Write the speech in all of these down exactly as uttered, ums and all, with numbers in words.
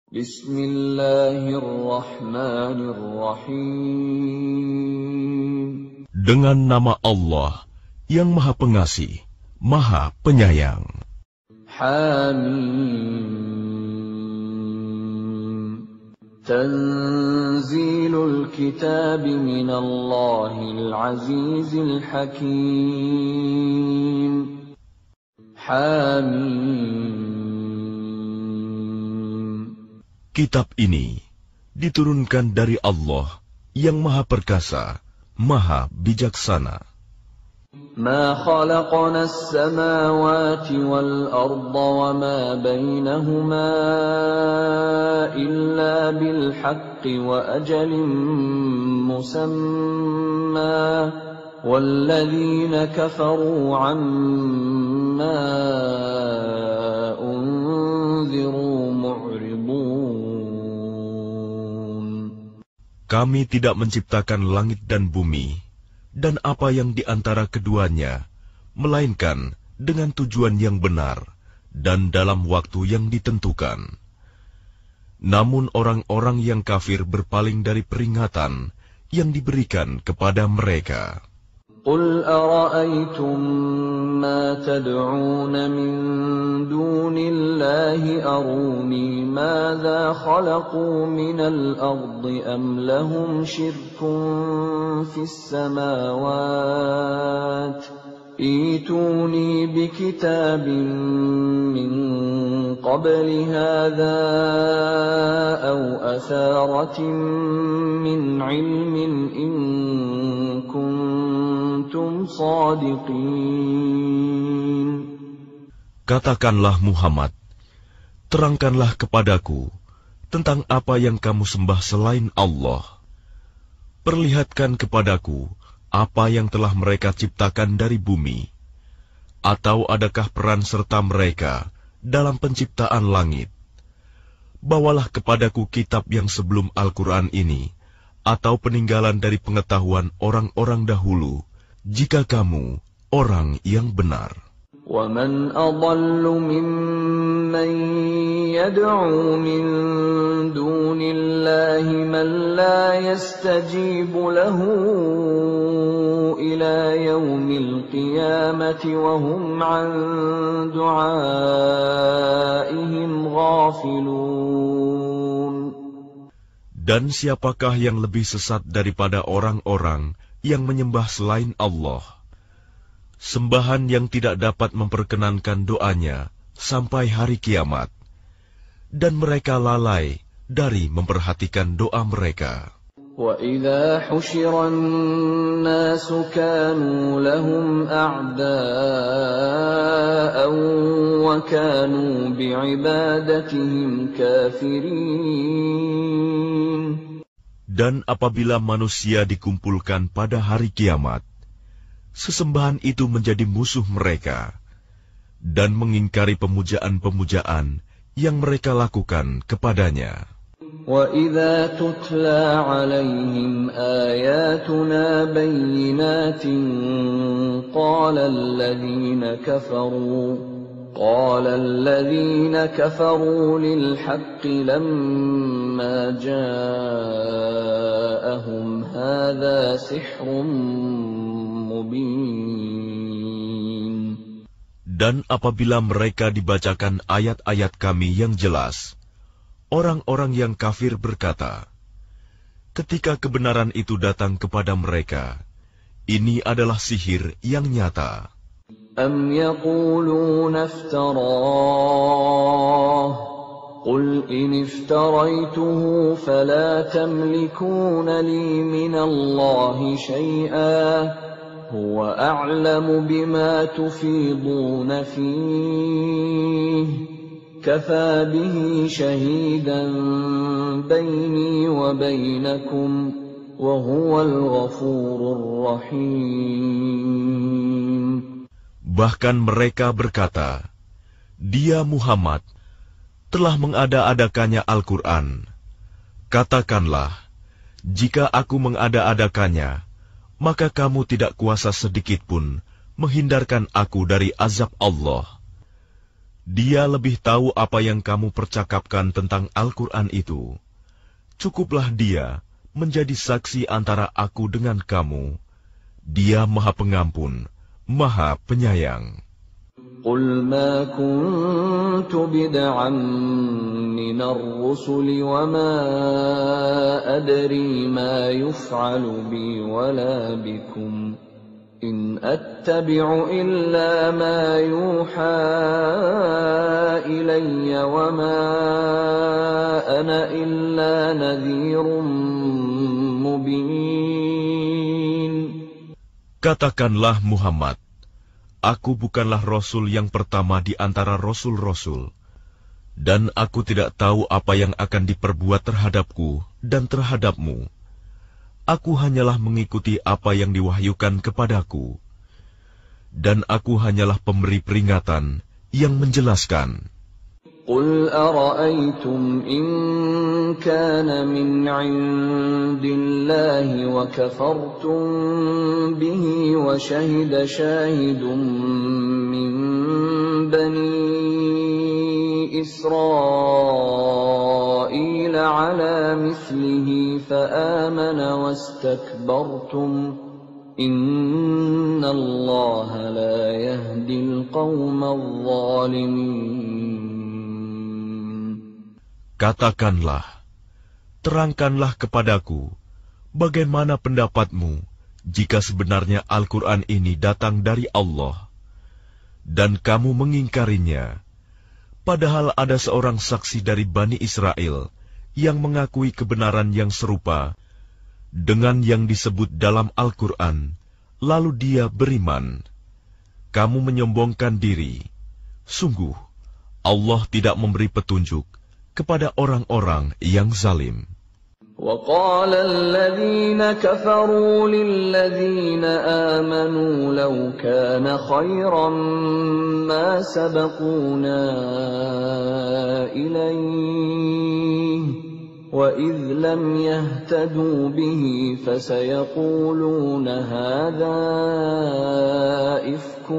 Bismillahirrahmanirrahim. Dengan nama Allah yang Maha Pengasih, Maha Penyayang. Hamim. Tanzilul kitab minallahil azizil hakim. Hamim. Kitab ini diturunkan dari Allah yang Maha Perkasa, Maha Bijaksana. Ma khalaqna as-samawati wal-arda wa ma bainahuma illa bil haqqi wa ajalin musamma walladzina kafaru amma unziru mu'ridun. Kami tidak menciptakan langit dan bumi dan apa yang di antara keduanya, melainkan dengan tujuan yang benar dan dalam waktu yang ditentukan. Namun orang-orang yang kafir berpaling dari peringatan yang diberikan kepada mereka. Qul ara'aytum ma tad'una min dunillahi aruni madza khalaqu minal ardi am lahum syirkun fis samawati ituni bikitabin min qabli hadza aw atharatin min ilmin in kuntum shadiqin. Katakanlah Muhammad, terangkanlah kepadaku tentang apa yang kamu sembah selain Allah. Perlihatkan kepadaku apa yang telah mereka ciptakan dari bumi, atau adakah peran serta mereka dalam penciptaan langit? Bawalah kepadaku kitab yang sebelum Al-Quran ini, atau peninggalan dari pengetahuan orang-orang dahulu, jika kamu orang yang benar. وَمَنْ أَضَلُّ مِمَّنْ يَدْعُو مِنْ دُونِ اللَّهِ مَنْ لَا يَسْتَجِيبُ لَهُ إِلَى يَوْمِ الْقِيَامَةِ وَهُمْ عَنْ دُعَائِهِمْ غَافِلُونَ. Dan siapakah yang lebih sesat daripada orang-orang yang menyembah selain Allah? Sembahan yang tidak dapat memperkenankan doanya sampai hari kiamat, dan mereka lalai dari memperhatikan doa mereka. وَإِذَا حُشِرَ النَّاسُ كَانُوا لَهُمْ أَعْدَاءً وَكَانُوا بِعِبَادَتِهِمْ كَافِرِينَ. Dan apabila manusia dikumpulkan pada hari kiamat, sesembahan itu menjadi musuh mereka, dan mengingkari pemujaan-pemujaan yang mereka lakukan kepadanya. وَإِذَا تُتْلَى عَلَيْهِمْ آيَاتُنَا بَيِّنَاتٍ قَالَ الَّذِينَ كَفَرُوا قَالَ الَّذِينَ كَفَرُوا لِلْحَقِّ لَمَّا جَاءَهُمْ هَذَا سِحْرٌ مُبِينٌ. Dan apabila mereka dibacakan ayat-ayat kami yang jelas, orang-orang yang kafir berkata, ketika kebenaran itu datang kepada mereka, ini adalah sihir yang nyata. Am yaquluna iftarah, qul in iftaraituhu fala tamlikuna li minallahi shay'an, huwa a'lamu bima tufiduna fihi. كفى به شهيدا بيني وبينكم وهو الغفور الرحيم. Bahkan mereka berkata, dia Muhammad telah mengada-adakannya Al-Quran. Katakanlah, jika aku mengada-adakannya, maka kamu tidak kuasa sedikitpun menghindarkan aku dari azab Allah. Dia lebih tahu apa yang kamu percakapkan tentang Al-Quran itu. Cukuplah dia menjadi saksi antara aku dengan kamu. Dia Maha Pengampun, Maha Penyayang. قل ما كنت بدعا من الرسل وما أدري ما يفعل بي ولا بكم إن أتبع إلا ما يوحى إلي وما أنا إلا نذير مبين. Katakanlah Muhammad, aku bukanlah Rasul yang pertama di antara Rasul-Rasul, dan aku tidak tahu apa yang akan diperbuat terhadapku dan terhadapmu. Aku hanyalah mengikuti apa yang diwahyukan kepadaku, dan aku hanyalah pemberi peringatan yang menjelaskan. قل أرأيتم إن كان من عند الله وكفرتم به وشهد شاهد من بني إسرائيل على مثله فآمن واستكبرتم إن الله لا يهدي القوم الظالمين. Katakanlah, terangkanlah kepadaku, bagaimana pendapatmu jika sebenarnya Al-Quran ini datang dari Allah, dan kamu mengingkarinya, padahal ada seorang saksi dari Bani Israel yang mengakui kebenaran yang serupa dengan yang disebut dalam Al-Quran, lalu dia beriman. Kamu menyombongkan diri. Sungguh, Allah tidak memberi petunjuk kepada orang-orang yang zalim. وقال الذين كفروا للذين آمنوا لو كان خيرا ما سبقونا إليه وإذ لم يهتدوا به فسيقولون هذا إفك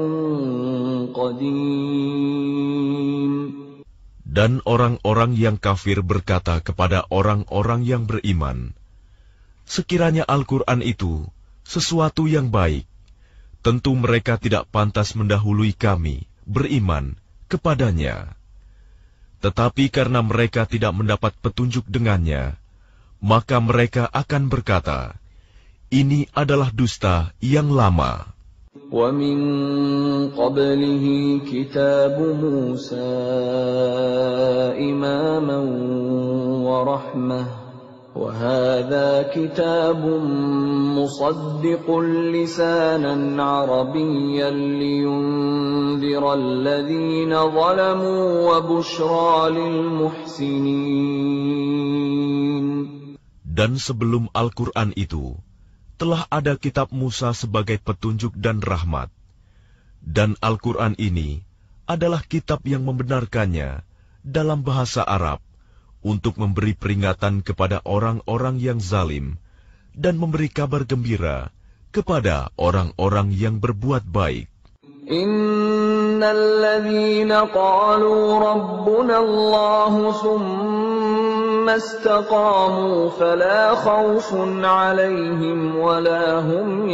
قديم. Dan orang-orang yang kafir berkata kepada orang-orang yang beriman, sekiranya Al-Quran itu sesuatu yang baik, tentu mereka tidak pantas mendahului kami beriman kepadanya. Tetapi karena mereka tidak mendapat petunjuk dengannya, maka mereka akan berkata, ini adalah dusta yang lama. وَمِن قَبْلِهِ كِتَابُ مُوسَى إِمَامًا وَرَحْمَةً وَهَذَا كِتَابٌ مُصَدِّقٌ لِسَانًا عَرَبِيًّا لِيُنذِرَ الَّذِينَ ظَلَمُوا وَبُشْرَى لِلْمُحْسِنِينَ. Dan sebelum Al-Quran itu, telah ada kitab Musa sebagai petunjuk dan rahmat. Dan Al-Quran ini adalah kitab yang membenarkannya dalam bahasa Arab untuk memberi peringatan kepada orang-orang yang zalim dan memberi kabar gembira kepada orang-orang yang berbuat baik. Innalladzina qalu rabbuna Allahu thumma istaqamu fala khawfun 'alaihim wala hum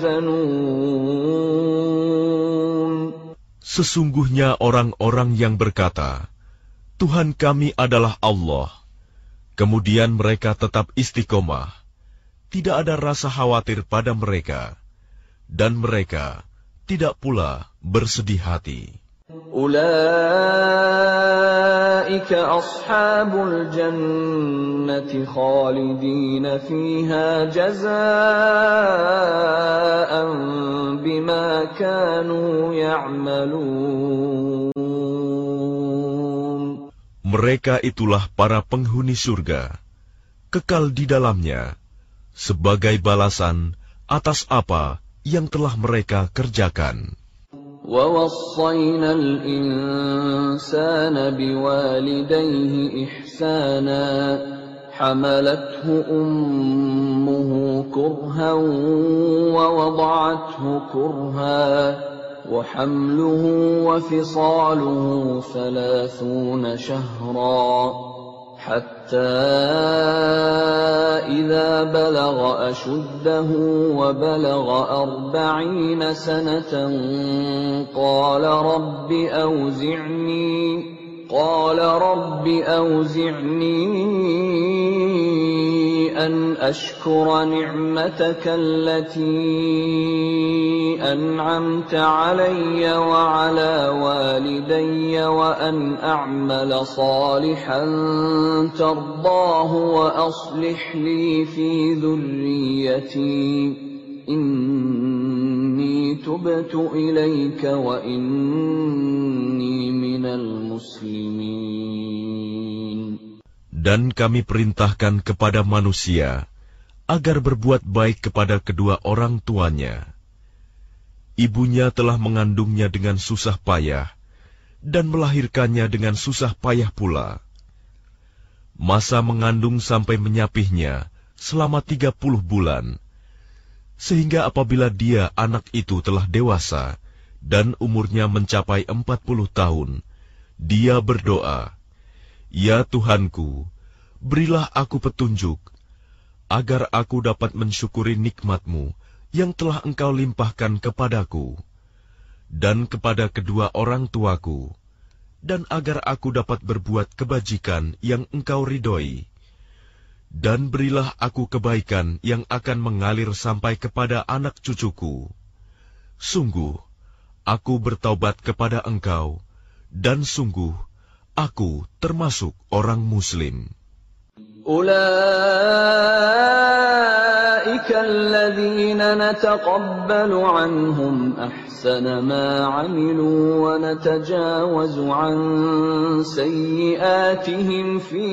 yahzanun. Sesungguhnya orang-orang yang berkata, Tuhan kami adalah Allah, kemudian mereka tetap istiqomah, tidak ada rasa khawatir pada mereka, dan mereka tidak pula bersedih hati. Ulaika ashabul jannati khalidina fiha jazaa'an bima kanu ya'malun. Mereka itulah para penghuni surga, kekal di dalamnya, sebagai balasan atas apa yang telah mereka kerjakan. وَوَصَّيْنَا الْإِنسَانَ بِوَالِدَيْهِ إِحْسَانًا حَمَلَتْهُ أُمُّهُ كُرْهًا وَوَضَعَتْهُ كُرْهًا وحمله وفصاله ثلاثون شهرا حتى إذا بلغ أشده وبلغ أربعين سنة قال رب أوزعني قال رب أوزعني أن أشكر نعمتك التي أنعمت علي وعلى والدي وأن أعمل صالحا ترضاه وأصلح لي في ذريتي إني تبت إليك وإني من المسلمين. Dan kami perintahkan kepada manusia agar berbuat baik kepada kedua orang tuanya. Ibunya telah mengandungnya dengan susah payah dan melahirkannya dengan susah payah pula. Masa mengandung sampai menyapihnya selama tiga puluh bulan, sehingga apabila dia anak itu telah dewasa dan umurnya mencapai empat puluh tahun, dia berdoa, "Ya Tuhanku, berilah aku petunjuk, agar aku dapat mensyukuri nikmat-Mu yang telah Engkau limpahkan kepadaku, dan kepada kedua orang tuaku, dan agar aku dapat berbuat kebajikan yang Engkau ridhoi. Dan berilah aku kebaikan yang akan mengalir sampai kepada anak cucuku. Sungguh, aku bertaubat kepada Engkau, dan sungguh, aku termasuk orang Muslim." أولئك الذين نتقبل عنهم أحسن ما عملوا ونتجاوز عن سيئاتهم في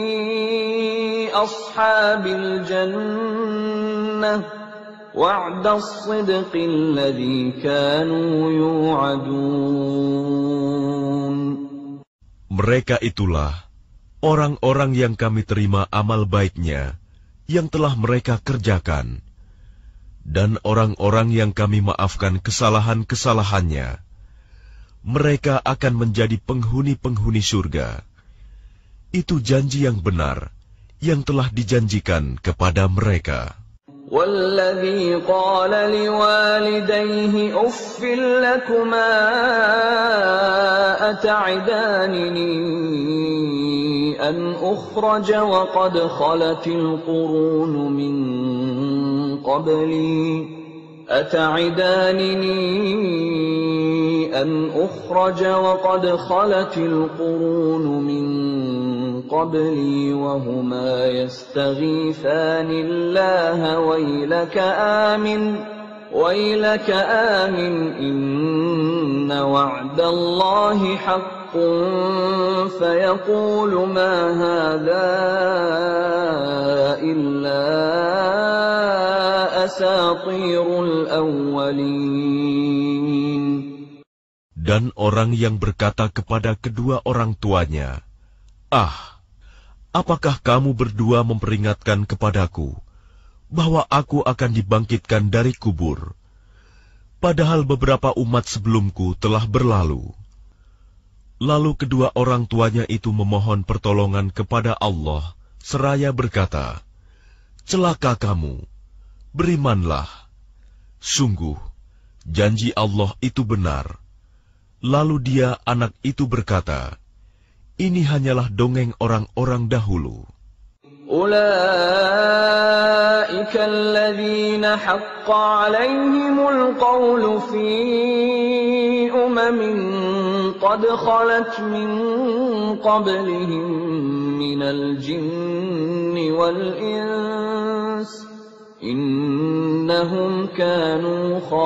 أصحاب الجنة وعد الصدق الذي كانوا يوعدون. Mereka itulah orang-orang yang kami terima amal baiknya, yang telah mereka kerjakan, dan orang-orang yang kami maafkan kesalahan-kesalahannya. Mereka akan menjadi penghuni-penghuni surga. Itu janji yang benar, yang telah dijanjikan kepada mereka. والذي قال لوالديه أف لكما أتعدانني أن أخرج وقد خلت القرون من قبلي أتعدانني أن أخرج وقد خلت القرون من قبلي وهما يستغيثان الله ويلك آمن ويلك آمن إن وعد الله حق فيقول ما هذا إلا أساطير الأولين. Dan orang yang berkata kepada kedua orang tuanya, "Ah, apakah kamu berdua memperingatkan kepadaku bahwa aku akan dibangkitkan dari kubur, padahal beberapa umat sebelumku telah berlalu?" Lalu kedua orang tuanya itu memohon pertolongan kepada Allah, seraya berkata, "Celaka kamu, berimanlah. Sungguh, janji Allah itu benar." Lalu dia, anak itu berkata, "Ini hanyalah dongeng orang-orang dahulu." أولئك الذين حق عليهم القول في أمم قد خلت من قبلهم من الجن والإنس إنهم كانوا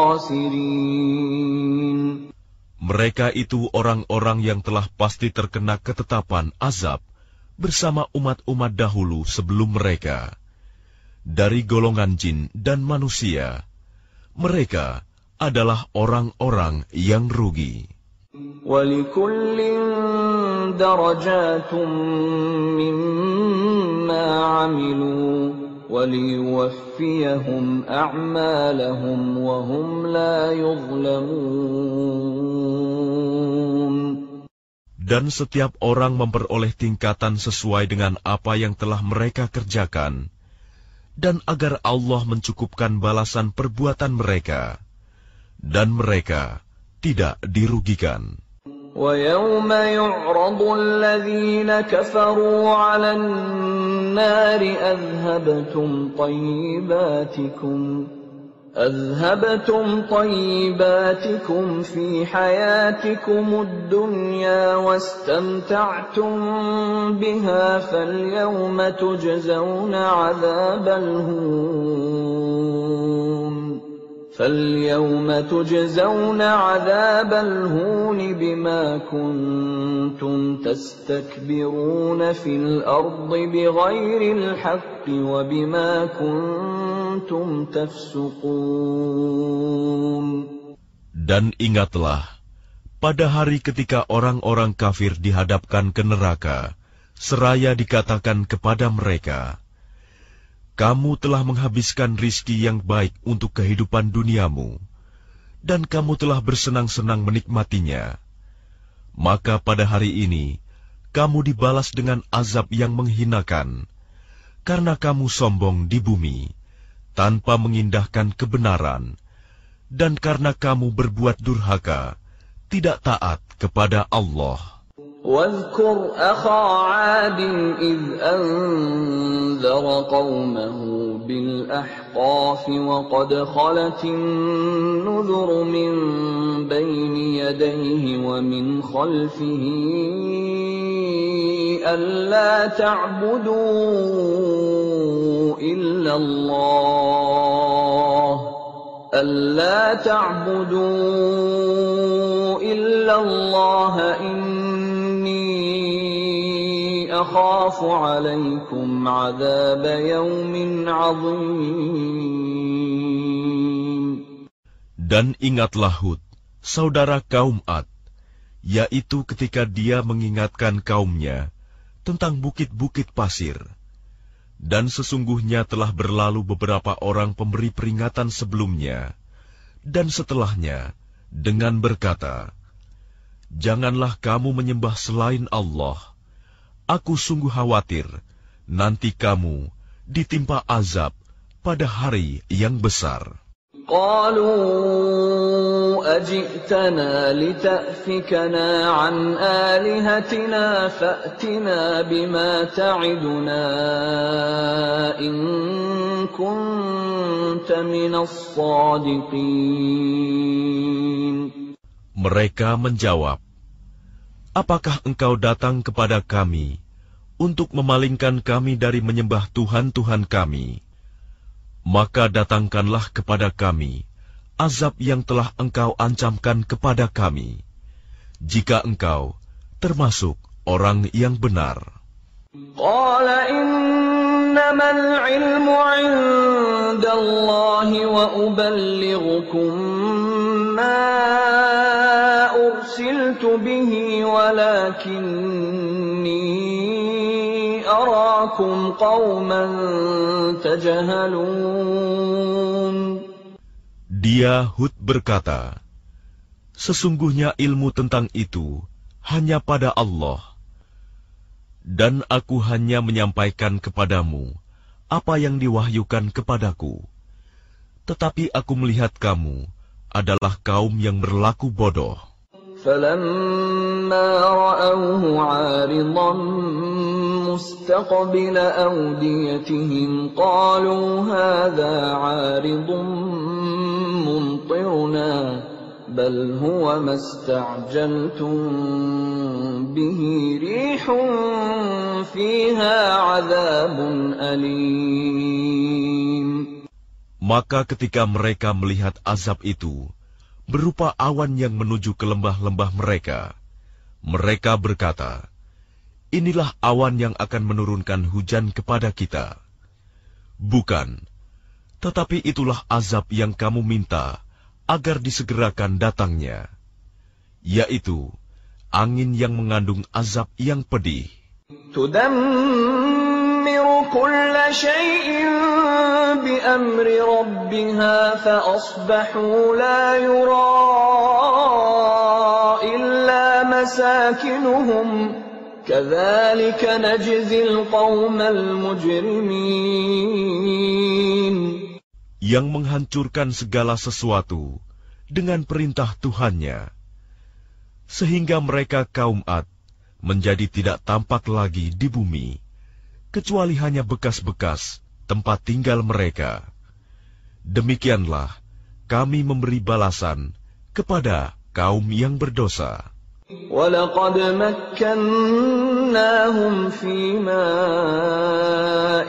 خاسرين. Mereka itu orang-orang yang telah pasti terkena ketetapan azab bersama umat-umat dahulu sebelum mereka, dari golongan jin dan manusia. Mereka adalah orang-orang yang rugi. وَلِكُلٍّ دَرَجَاتٌ مِّمَّا عَمِلُوا وَلِيُوَفِّيَهُمْ أَعْمَالَهُمْ وَهُمْ لَا يُظْلَمُونَ. Dan setiap orang memperoleh tingkatan sesuai dengan apa yang telah mereka kerjakan, dan agar Allah mencukupkan balasan perbuatan mereka, dan mereka tidak dirugikan. وَيَوْمَ يُعْرَضُ الَّذِينَ كَفَرُوا عَلَى النَّارِ أَذْهَبْتُمْ طَيِّبَاتِكُمْ أذهبتم طيباتكم في حياتكم الدنيا واستمتعتم بها فاليوم تجزون عذاب الهون فاليوم تجزون عذاب الهون بما كنتم تستكبرون في الأرض بغير الحق وبما كنتم تفسقون. Dan ingatlah, pada hari ketika orang-orang kafir dihadapkan ke neraka, seraya dikatakan kepada mereka, kamu telah menghabiskan rizki yang baik untuk kehidupan duniamu, dan kamu telah bersenang-senang menikmatinya. Maka pada hari ini, kamu dibalas dengan azab yang menghinakan, karena kamu sombong di bumi, tanpa mengindahkan kebenaran, dan karena kamu berbuat durhaka, tidak taat kepada Allah. واذكر أخا عاد إذ أنذر قومه بالأحقاف وقد خلت النذر من بين يديه ومن خلفه ألا تعبدوا إلا الله ألا تعبدوا إلا الله أخاف عليكم عذاب يوم عظيم. Dan ingatlah Hud, saudara kaum Ad, yaitu ketika dia mengingatkan kaumnya tentang bukit-bukit pasir. Dan sesungguhnya telah berlalu beberapa orang pemberi peringatan sebelumnya dan setelahnya dengan berkata, janganlah kamu menyembah selain Allah. Aku sungguh khawatir nanti kamu ditimpa azab pada hari yang besar. Qalu aj'tana lita'fikana an alihatina fa'tina bima ta'iduna in kunta minas sadiqin. Mereka menjawab, apakah engkau datang kepada kami untuk memalingkan kami dari menyembah Tuhan-Tuhan kami? Maka datangkanlah kepada kami azab yang telah engkau ancamkan kepada kami, jika engkau termasuk orang yang benar. Qala innamal ilmu 'indallahi wa uballighukum ma ursiltu bihi walakinni arakum qauman tajhalun. Dia Hud berkata, sesungguhnya ilmu tentang itu hanya pada Allah, dan aku hanya menyampaikan kepadamu apa yang diwahyukan kepadaku. Tetapi aku melihat kamu adalah kaum yang berlaku bodoh. فَلَمَّا رَأَوْهُ عَارِضًا مُسْتَقْبِلَ أَوْدِيَتِهِمْ قَالُوا هَذَا عَارِضٌ مُمْطِرُنَا بَلْ هُوَ مَا اسْتَعْجَلْتُمْ بِهِ رِيحٌ فِيهَا عَذَابٌ أَلِيمٌ. Maka ketika mereka melihat azab itu berupa awan yang menuju ke lembah-lembah mereka, mereka berkata, inilah awan yang akan menurunkan hujan kepada kita. Bukan, tetapi itulah azab yang kamu minta agar disegerakan datangnya, yaitu angin yang mengandung azab yang pedih. Tudammiru kulla syai'in بأمر ربها فأصبحوا لا يرى إلا ومساكنهم كذلك نجزي القوم المجرمين. Yang menghancurkan segala sesuatu dengan perintah Tuhannya, sehingga mereka kaum Ad menjadi tidak tampak lagi di bumi, kecuali hanya bekas-bekas tempat tinggal mereka. Demikianlah kami memberi balasan kepada kaum yang berdosa. وَلَقَدْ مَكَّنَّاهُمْ فِي مَاءٍ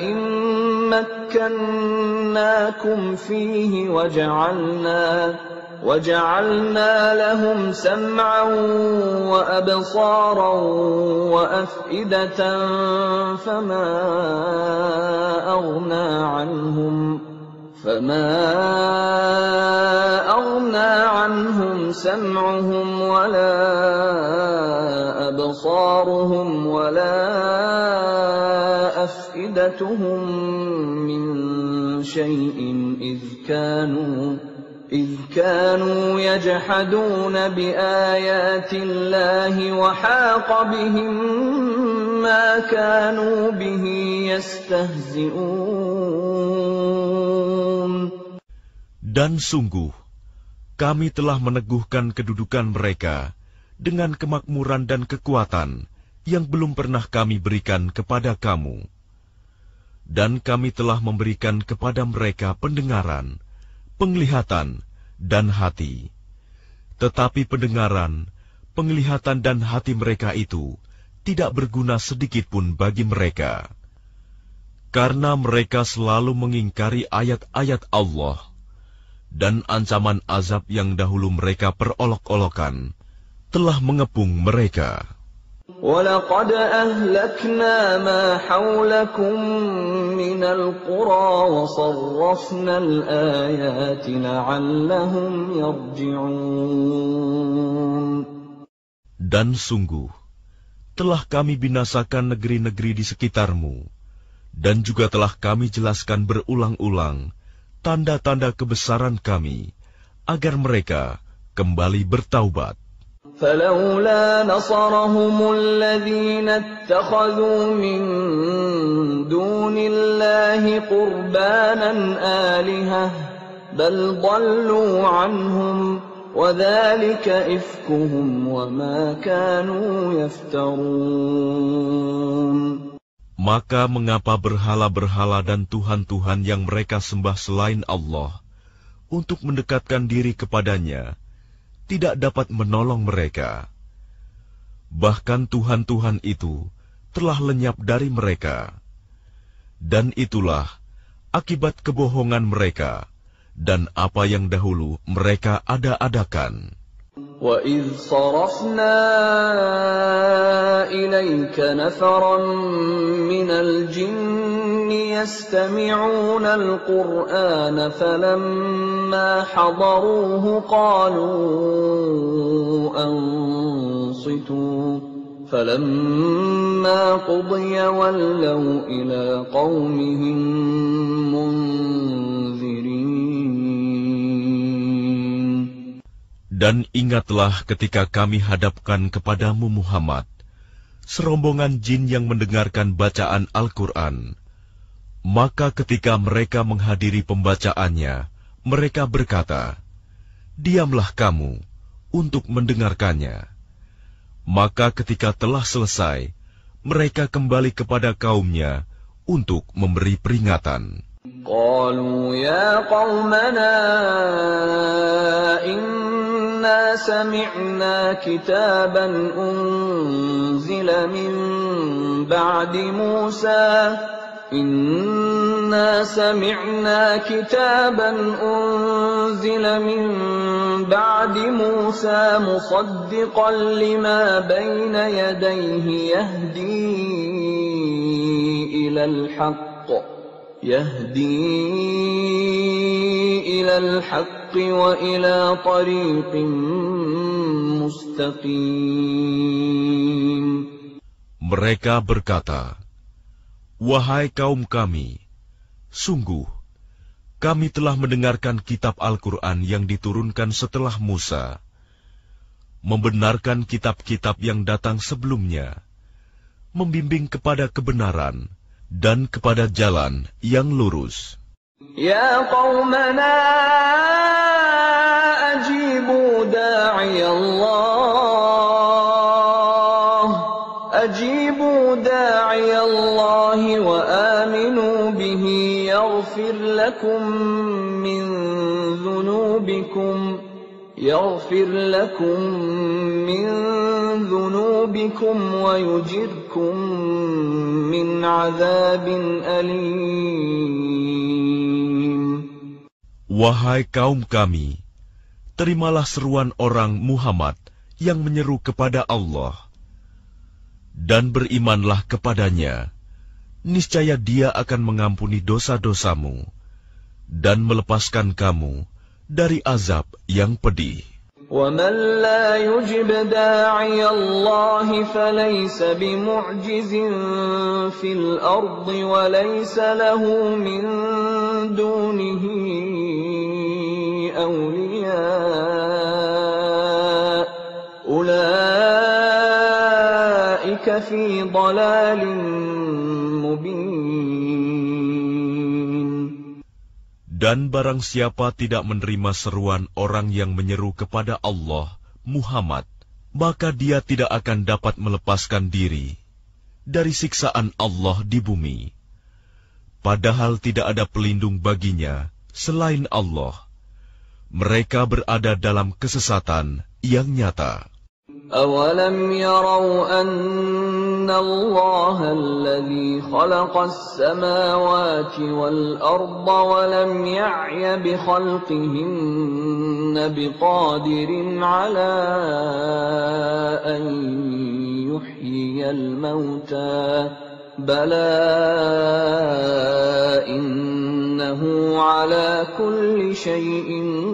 مَكَّنَّاكُمْ فِيهِ وَجَعَلْنَا وَجَعَلْنَا لَهُمْ سَمْعًا وَأَبْصَارًا وَأَفْئِدَةً فَمَا أَغْنَى عَنْهُمْ فَمَا أَغْنَى عَنْهُمْ سَمْعُهُمْ وَلَا أَبْصَارُهُمْ وَلَا أَفْئِدَتُهُمْ مِنْ شَيْءٍ إِذْ كَانُوا إِذْ كَانُوا يَجْحَدُونَ بِآيَاتِ اللَّهِ وَحَاقَ بِهِمْ مَا كَانُوا بِهِ يَسْتَهْزِئُونَ. Dan sungguh, kami telah meneguhkan kedudukan mereka dengan kemakmuran dan kekuatan yang belum pernah kami berikan kepada kamu. Dan kami telah memberikan kepada mereka pendengaran, penglihatan, dan hati. Tetapi pendengaran, penglihatan, dan hati mereka itu tidak berguna sedikit pun bagi mereka. Karena mereka selalu mengingkari ayat-ayat Allah, dan ancaman azab yang dahulu mereka perolok-olokan telah mengepung mereka. وَلَقَدْ أَهْلَكْنَا مَا حَوْلَكُمْ مِنَ الْقُرَى وَصَرَّفْنَا الْآيَاتِ لَعَلَّهُمْ يَرْجِعُونَ. Dan sungguh, telah kami binasakan negeri-negeri di sekitarmu, dan juga telah kami jelaskan berulang-ulang tanda-tanda kebesaran kami, agar mereka kembali bertaubat. فَلَوْلَا نَصَرَهُمُ الَّذِينَ اتَّخَذُوا مِن دُونِ اللَّهِ قُرْبَانًا آلِهَةً بَلْ ضَلُّوا عَنْهُمْ وَذَلِكَ إِفْكُهُمْ وَمَا كَانُوا يَفْتَرُونَ. Maka mengapa berhala-berhala dan tuhan-tuhan yang mereka sembah selain Allah untuk mendekatkan diri kepadanya tidak dapat menolong mereka? Bahkan tuhan-tuhan itu telah lenyap dari mereka. Dan itulah akibat kebohongan mereka dan apa yang dahulu mereka ada-adakan. وَإِذْ صَرَفْنَا إِلَيْكَ نَفَرًا مِنَ الْجِنِّ يَسْتَمِعُونَ الْقُرْآنَ فَلَمَّا حَضَرُوهُ قَالُوا أَنصِتُوا فَلَمَّا قُضِيَ وَلَّوْا إِلَى قَوْمِهِمْ مُنذِرِينَ. Dan ingatlah ketika kami hadapkan kepadamu Muhammad serombongan jin yang mendengarkan bacaan Al-Quran. Maka ketika mereka menghadiri pembacaannya, mereka berkata, "Diamlah kamu untuk mendengarkannya." Maka ketika telah selesai, mereka kembali kepada kaumnya untuk memberi peringatan. قالوا يا قومنا إنا سمعنا كتابا أنزل من بعد موسى إنا سمعنا كتابا أنزل من بعد موسى مصدقا لما بين يديه يهدي إلى الحق يهدي إلى الحق وإلى طريق مستقيم. Mereka berkata, "Wahai kaum kami, sungguh kami telah mendengarkan kitab Al-Quran yang diturunkan setelah Musa, membenarkan kitab-kitab yang datang sebelumnya, membimbing kepada kebenaran dan kepada jalan yang lurus. Ya qaumana ajibu da'i Allah ajibu da'i Allah wa aminu bihi yaghfir lakum min dhunubikum yaghfir lakum min dhunubikum wa yujirkum min azabin alim. Wahai kaum kami, terimalah seruan orang Muhammad yang menyeru kepada Allah, dan berimanlah kepadanya. Niscaya Dia akan mengampuni dosa-dosamu dan melepaskan kamu dari azab yang pedih. وَمَنْ لَا يُجِبْ دَاعِيَ اللَّهِ فَلَيْسَ بِمُعْجِزٍ فِي الْأَرْضِ وَلَيْسَ لَهُ مِنْ دُونِهِ أَوْلِيَاءُ أُولَئِكَ فِي ضَلَالٍ مُبِينٍ. Dan barang siapa tidak menerima seruan orang yang menyeru kepada Allah, Muhammad, maka dia tidak akan dapat melepaskan diri dari siksaan Allah di bumi. Padahal tidak ada pelindung baginya selain Allah. Mereka berada dalam kesesatan yang nyata. أَوَلَمْ يَرَوْا أَنَّ اللَّهَ الَّذِي خَلَقَ السَّمَاوَاتِ وَالْأَرْضَ وَلَمْ يَعْيَ بِخَلْقِهِنَّ بِقَادِرٍ عَلَىٰ أَن يُحْيِيَ الْمَوْتَىٰ بَلَىٰ إِنَّهُ عَلَىٰ كُلِّ شَيْءٍ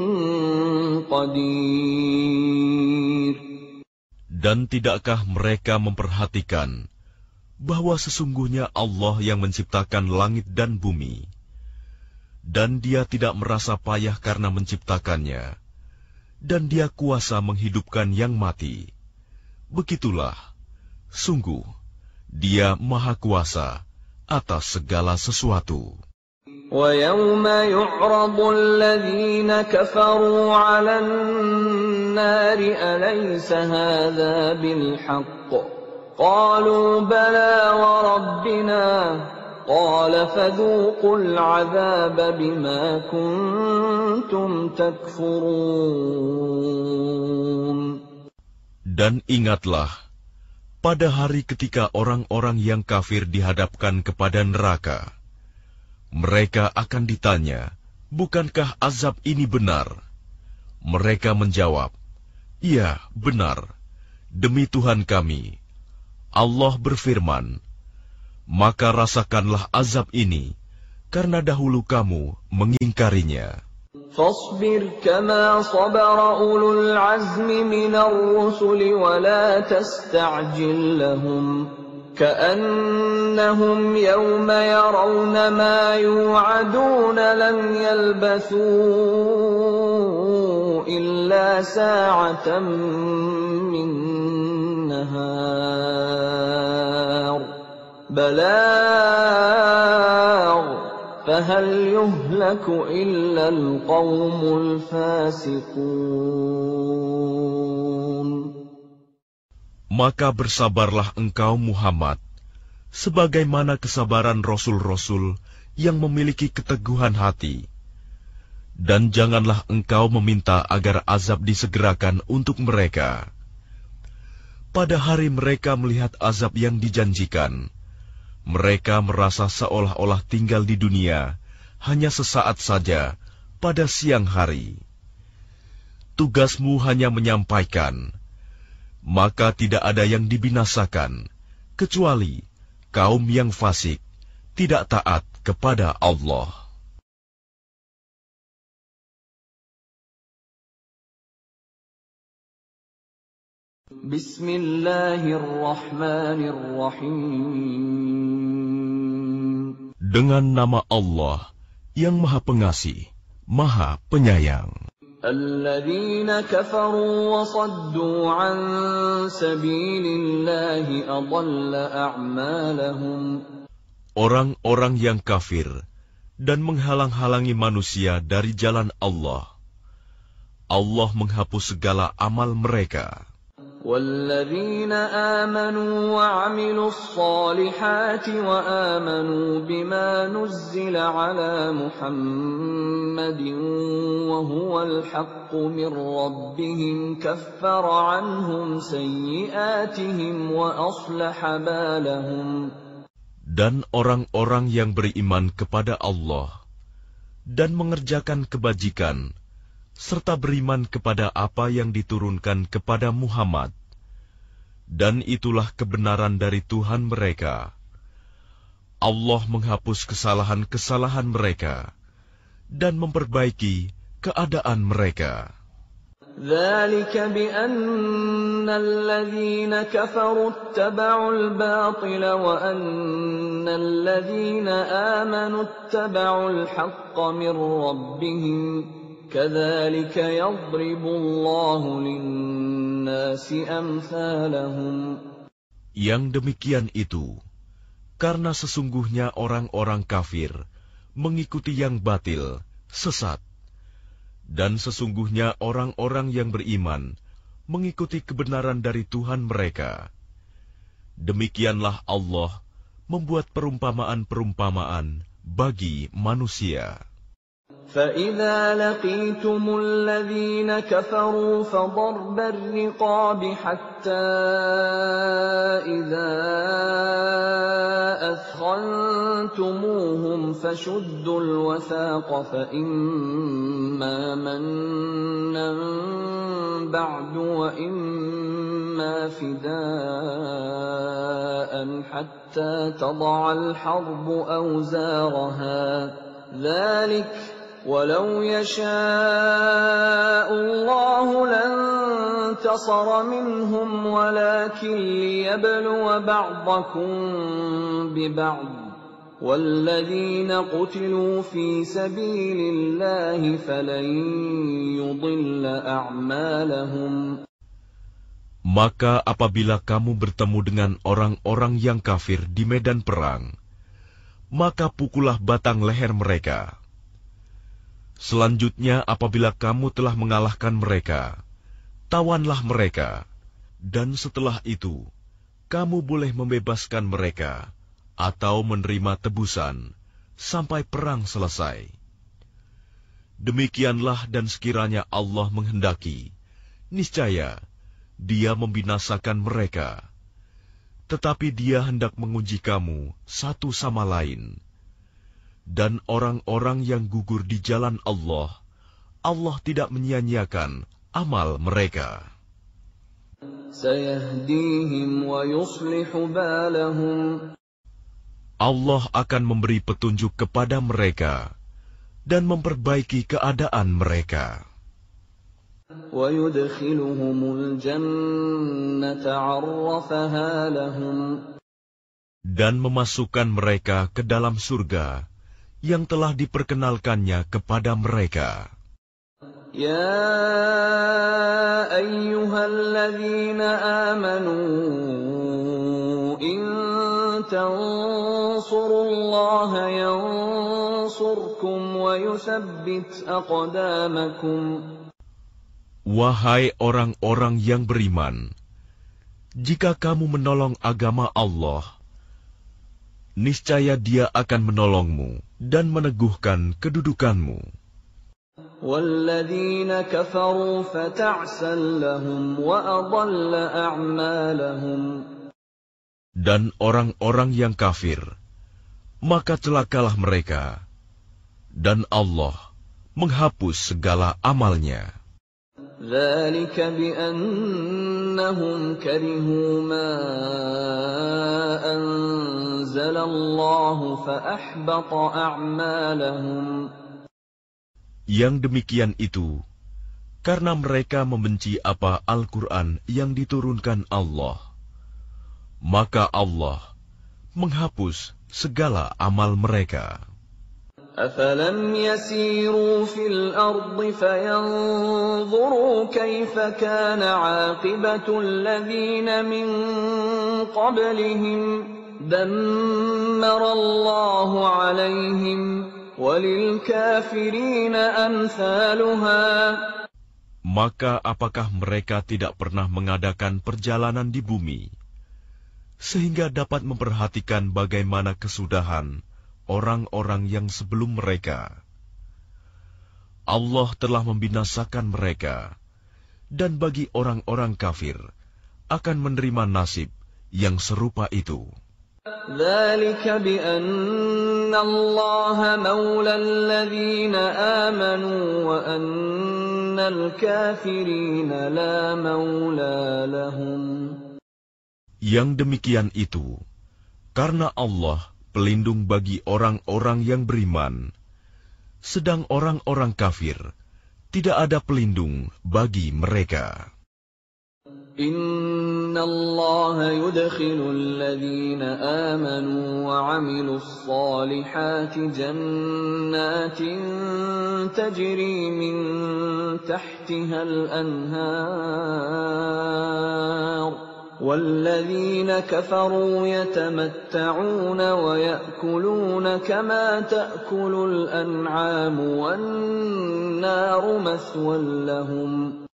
قَدِيرٌ. Dan tidakkah mereka memperhatikan bahwa sesungguhnya Allah yang menciptakan langit dan bumi, dan Dia tidak merasa payah karena menciptakannya, dan Dia kuasa menghidupkan yang mati. Begitulah, sungguh, Dia Maha Kuasa atas segala sesuatu. وَيَوْمَ يُعْرَضُ الَّذِينَ كَفَرُوا عَلَى النَّارِ أَلَيْسَ هَذَا بِالْحَقِّ قَالُوا بَلَىٰ وَرَبِّنَا قَالَ فَذُوقُوا الْعَذَابَ بِمَا كُنتُمْ تَكْفُرُونَ. Dan ingatlah, pada hari ketika orang-orang yang kafir dihadapkan kepada neraka, mereka akan ditanya, bukankah azab ini benar? Mereka menjawab, iya, benar, demi Tuhan kami. Allah berfirman, maka rasakanlah azab ini, karena dahulu kamu mengingkarinya. فاصبر كما صبر أولو العزم من الرسل ولا تستعجل لهم كأنهم يوم يرون ما يوعدون لم يلبثوا إلا ساعة من نهار بلاغ فهل يهلك إلا القوم الفاسقون. Maka bersabarlah engkau Muhammad, sebagaimana kesabaran Rasul-Rasul yang memiliki keteguhan hati. Dan janganlah engkau meminta agar azab disegerakan untuk mereka. Pada hari mereka melihat azab yang dijanjikan, mereka merasa seolah-olah tinggal di dunia hanya sesaat saja pada siang hari. Tugasmu hanya menyampaikan, maka tidak ada yang dibinasakan, kecuali kaum yang fasik, tidak taat kepada Allah. Bismillahirrahmanirrahim. Dengan nama Allah yang Maha Pengasih, Maha Penyayang. الذين كفروا وصدوا عن سبيل الله أضل أعمالهم. Orang-orang yang kafir dan menghalang-halangi manusia dari jalan Allah, Allah menghapus segala amal mereka. وَالَّذِينَ آمَنُوا وَعَمِلُوا الصَّالِحَاتِ وَآمَنُوا بِمَا نُزِّلَ عَلَى مُحَمَّدٍ وَهُوَ الْحَقُّ مِنْ رَبِّهِمْ كَفَّرَ عَنْهُمْ سَيِّئَاتِهِمْ وَأَصْلَحَ بَالَهُمْ. Dan orang-orang yang beriman kepada Allah dan mengerjakan kebajikan serta beriman kepada apa yang diturunkan kepada Muhammad, dan itulah kebenaran dari Tuhan mereka. Allah menghapus kesalahan-kesalahan mereka dan memperbaiki keadaan mereka. ذَلِكَ بِأَنَّ الَّذِينَ كَفَرُوا اتَّبَعُوا الْبَاطِلَ وَأَنَّ الَّذِينَ آمَنُوا اتَّبَعُوا الْحَقَّ مِنْ رَبِّهِمْ كَذَلِكَ يَضْرِبُ اللَّهُ لِلنَّاسِ أَمْثَالَهُمْ. Yang demikian itu, karena sesungguhnya orang-orang kafir mengikuti yang batil, sesat, dan sesungguhnya orang-orang yang beriman mengikuti kebenaran dari Tuhan mereka. Demikianlah Allah membuat perumpamaan-perumpamaan bagi manusia. فَإِذَا لَقِيتُمُ الَّذِينَ كَفَرُوا فَضَرْبَ الرِّقَابِ حَتَّى إِذَا أَثْخَنْتُمُوهُمْ فَشُدُّوا الْوَثَاقَ فَإِمَّا مَنًّا بَعْدُ وَإِمَّا فِدَاءً حَتَّى تَضَعَ الْحَرْبُ أَوْزَارَهَا ذَلِكَ وَلَوْ يَشَاءُ اللَّهُ لَانتَصَرَ مِنْهُمْ وَلَكِنْ لِيَبْلُوَ بَعْضَكُمْ بِبَعْضٍ وَالَّذِينَ قُتِلُوا فِي سَبِيلِ اللَّهِ فَلَنْ يُضِلَّ أَعْمَالَهُمْ. Maka apabila kamu bertemu dengan orang-orang yang kafir di medan perang, maka pukullah batang leher mereka. Selanjutnya apabila kamu telah mengalahkan mereka, tawanlah mereka, dan setelah itu, kamu boleh membebaskan mereka, atau menerima tebusan, sampai perang selesai. Demikianlah dan sekiranya Allah menghendaki, niscaya Dia membinasakan mereka. Tetapi Dia hendak menguji kamu satu sama lain. Dan orang-orang yang gugur di jalan Allah, Allah tidak menyia-nyiakan amal mereka. سَيَهْدِيهِمْ وَيُصْلِحُ بَالَهُمْ. Allah akan memberi petunjuk kepada mereka dan memperbaiki keadaan mereka. وَيُدْخِلُهُمُ الْجَنَّةَ عَرَّفَهَا لَهُمْ. Dan memasukkan mereka ke dalam surga yang telah diperkenalkannya kepada mereka. يَا أَيُّهَا الَّذِينَ آمَنُوا إِن تَنصُرُوا اللَّهَ يَنصُرْكُمْ وَيُثَبِّتْ أَقْدَامَكُمْ. Wahai orang-orang yang beriman, jika kamu menolong agama Allah, niscaya Dia akan menolongmu dan meneguhkan kedudukanmu. وَالَّذِينَ كَفَرُوا فَتَعْسًا لَهُمْ وَأَضَلَّ أَعْمَالَهُمْ. Dan orang-orang yang kafir, maka celakalah mereka, dan Allah menghapus segala amalnya. ذَلِكَ بِأَنَّهُمْ كَرِهُوا مَا أَنزَلَ اللَّهُ فَأَحْبَطَ أَعْمَالَهُمْ. Yang demikian itu, karena mereka membenci apa Al-Quran yang diturunkan Allah, maka Allah menghapus segala amal mereka. أَفَلَمْ يَسِيرُوا فِي الْأَرْضِ فَيَنظُرُوا كَيْفَ كَانَ عَاقِبَةُ الَّذِينَ مِن قَبْلِهِمْ دَمَّرَ اللَّهُ عَلَيْهِمْ وَلِلْكَافِرِينَ أَمْثَالُهَا. Maka apakah mereka tidak pernah mengadakan perjalanan di bumi, sehingga dapat memperhatikan bagaimana kesudahan orang-orang yang sebelum mereka? Allah telah membinasakan mereka, dan bagi orang-orang kafir akan menerima nasib yang serupa itu. ذَلِكَ بِأَنَّ اللَّهَ مَوْلَى الَّذِينَ آمَنُوا وَأَنَّ الْكَافِرِينَ لَا مَوْلَى لَهُمْ. Yang demikian itu karena Allah pelindung bagi orang-orang yang beriman, sedang orang-orang kafir tidak ada pelindung bagi mereka. Inna Allah yudkhilu alladhina amanu wa 'amilus salihati jannatin tajri min tahtiha al-anhar. وَالَّذِينَ كَفَرُوا يَتَمَتَّعُونَ وَيَأْكُلُونَ كَمَا تَأْكُلُ الْأَنْعَامُ وَالنَّارُ مَثْوًى لَهُمْ.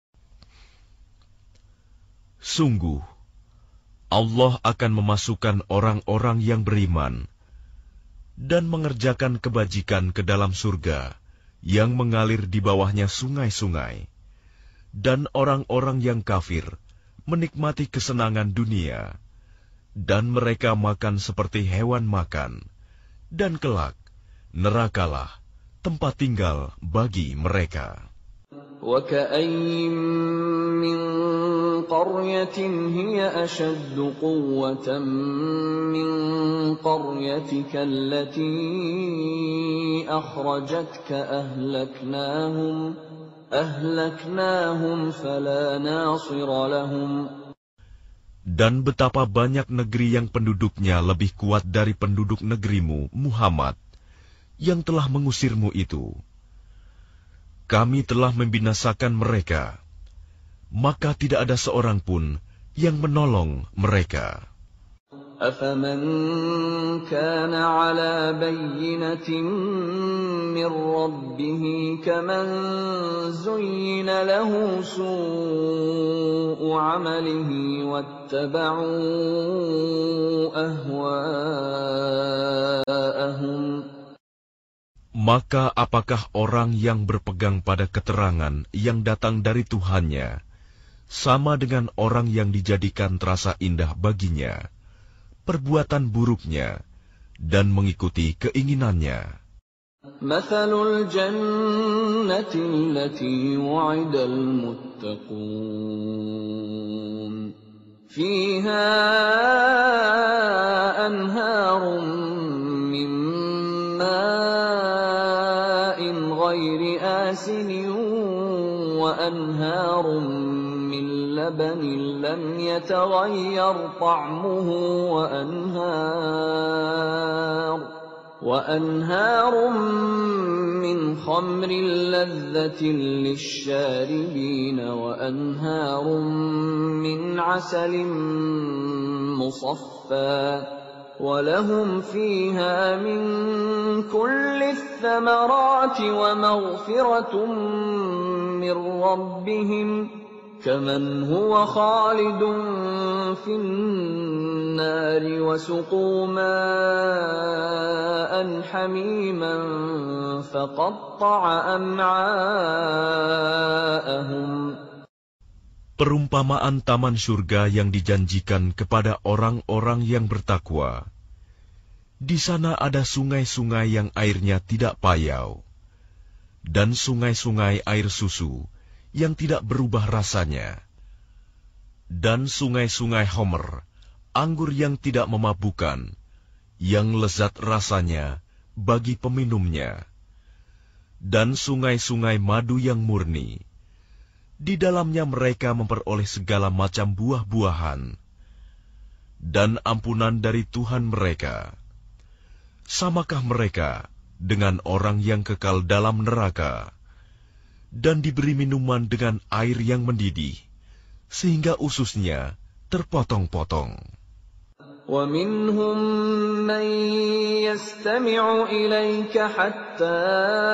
Sungguh, Allah akan memasukkan orang-orang yang beriman dan mengerjakan kebajikan ke dalam surga yang mengalir di bawahnya sungai-sungai, dan orang-orang yang kafir menikmati kesenangan dunia, dan mereka makan seperti hewan makan, dan kelak nerakalah tempat tinggal bagi mereka. وَكَأَيِّن مِّن قَرْيَةٍ هِيَ أَشَدُّ قُوَّةً مِّن قَرْيَتِكَ الَّتِي أَخْرَجَتْكَ أَهْلَكْنَاهُمْ أَهْلَكْنَاهُمْ فَلَا نَاصِرَ لَهُمْ. Dan betapa banyak negeri yang penduduknya lebih kuat dari penduduk negerimu, Muhammad, yang telah mengusirmu itu. Kami telah membinasakan mereka, maka tidak ada seorang pun yang menolong mereka. أَفَمَنْ كَانَ عَلَى بَيِّنَةٍ مِّن رَّبِّهِ كَمَنْ زُيِّنَ لَهُ سُوءُ عَمَلِهِ وَاتَّبَعُوا أَهْوَاءَهُمْ. Maka apakah orang yang berpegang pada keterangan yang datang dari Tuhannya sama dengan orang yang dijadikan terasa indah baginya perbuatan buruknya dan mengikuti keinginannya? مَثَلُ الْجَنَّةِ الَّتِي وُعِدَ الْمُتَّقُونَ فِيهَا أَنْهَارٌ مِّن مَّاءٍ غَيْرِ آسِنٍ وَأَنْهَارٌ مِّن لَّبَنٍ لَّمْ يَتَغَيَّرْ طَعْمُهُ وَأَنْهَارٌ وَأَنْهَارٌ مِّنْ خَمْرٍ لَّذَّةٍ لِّلشَّارِبِينَ وَأَنْهَارٌ مِّنْ عَسَلٍ مُّصَفًّى وَلَهُمْ فِيهَا مِن كُلِّ الثَّمَرَاتِ وَمَغْفِرَةٌ مِّن رَّبِّهِمْ كَمَنْ هُوَ خَالِدٌ فِي النَّارِ وَسُقُوا مَاءً حَمِيمًا فَقَطَّعَ أَمْعَاءَهُمْ. Perumpamaan taman surga yang dijanjikan kepada orang-orang yang bertakwa. Di sana ada sungai-sungai yang airnya tidak payau, dan sungai-sungai air susu yang tidak berubah rasanya, dan sungai-sungai homer, anggur yang tidak memabukkan, yang lezat rasanya bagi peminumnya, dan sungai-sungai madu yang murni. Di dalamnya mereka memperoleh segala macam buah-buahan, dan ampunan dari Tuhan mereka. Samakah mereka dengan orang yang kekal dalam neraka, dan diberi minuman dengan air yang mendidih, sehingga ususnya terpotong-potong. وَمِنْهُمْ مَنْ يَسْتَمِعُ إِلَيْكَ حَتَّى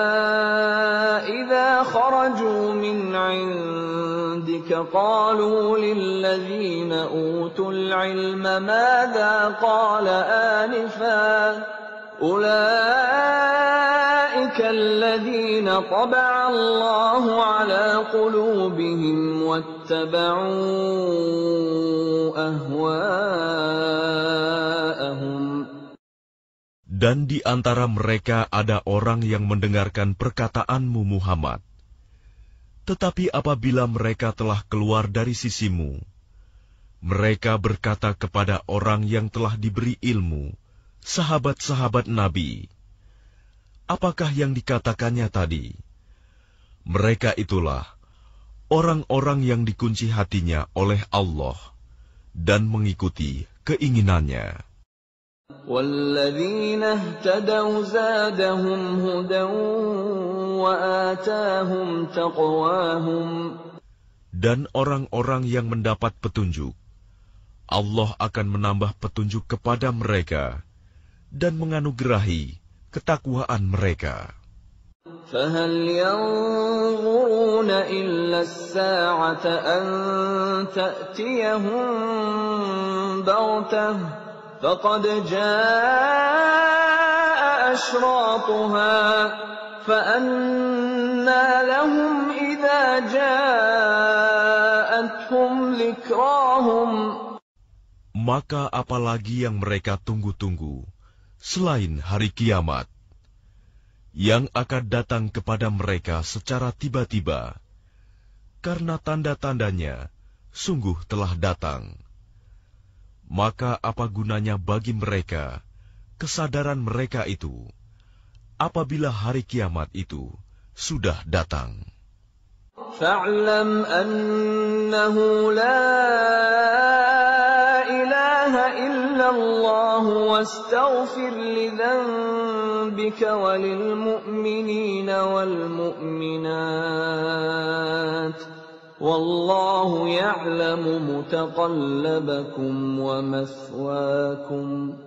إِذَا خَرَجُوا مِنْ عِنْدِكَ قَالُوا لِلَّذِينَ أُوتُوا الْعِلْمَ مَاذَا قَالَ آنِفًا أُولَئِكَ الَّذِينَ طَبَعَ اللَّهُ عَلَى قُلُوبِهِمْ وَاتَّبَعُوا أَهْوَاءَهُمْ. Dan di antara mereka ada orang yang mendengarkan perkataanmu Muhammad. Tetapi apabila mereka telah keluar dari sisimu, mereka berkata kepada orang yang telah diberi ilmu, sahabat-sahabat Nabi, apakah yang dikatakannya tadi? Mereka itulah orang-orang yang dikunci hatinya oleh Allah dan mengikuti keinginannya. وَالَّذِينَ اهْتَدَوْا زَادَهُمْ هُدًى وَآتَاهُمْ تَقْوَاهُمْ. Dan orang-orang yang mendapat petunjuk, Allah akan menambah petunjuk kepada mereka dan menganugerahi ketakwaan mereka. فَهَلْ يَنظُرُونَ إِلَّا السَّاعَةَ أَن تَأْتِيَهُم بَغْتَةً فَقَدْ جَاءَ أَشْرَاطُهَا فَأَنَّى لَهُمْ إِذَا جَاءَتْهُمْ ذِكْرَاهُمْ. Maka apalagi yang mereka tunggu-tunggu selain hari kiamat, yang akan datang kepada mereka secara tiba-tiba, karena tanda-tandanya sungguh telah datang. Maka apa gunanya bagi mereka kesadaran mereka itu, apabila hari kiamat itu sudah datang? فَاعْلَمْ أَنَّهُ لَا إِلَهَ إِلَّا اللَّهُ وَاسْتَغْفِرْ لِذَنبِكَ وَلِلْمُؤْمِنِينَ وَالْمُؤْمِنَاتِ وَاللَّهُ يَعْلَمُ مُتَقَلَّبَكُمْ وَمَثْوَاكُمْ.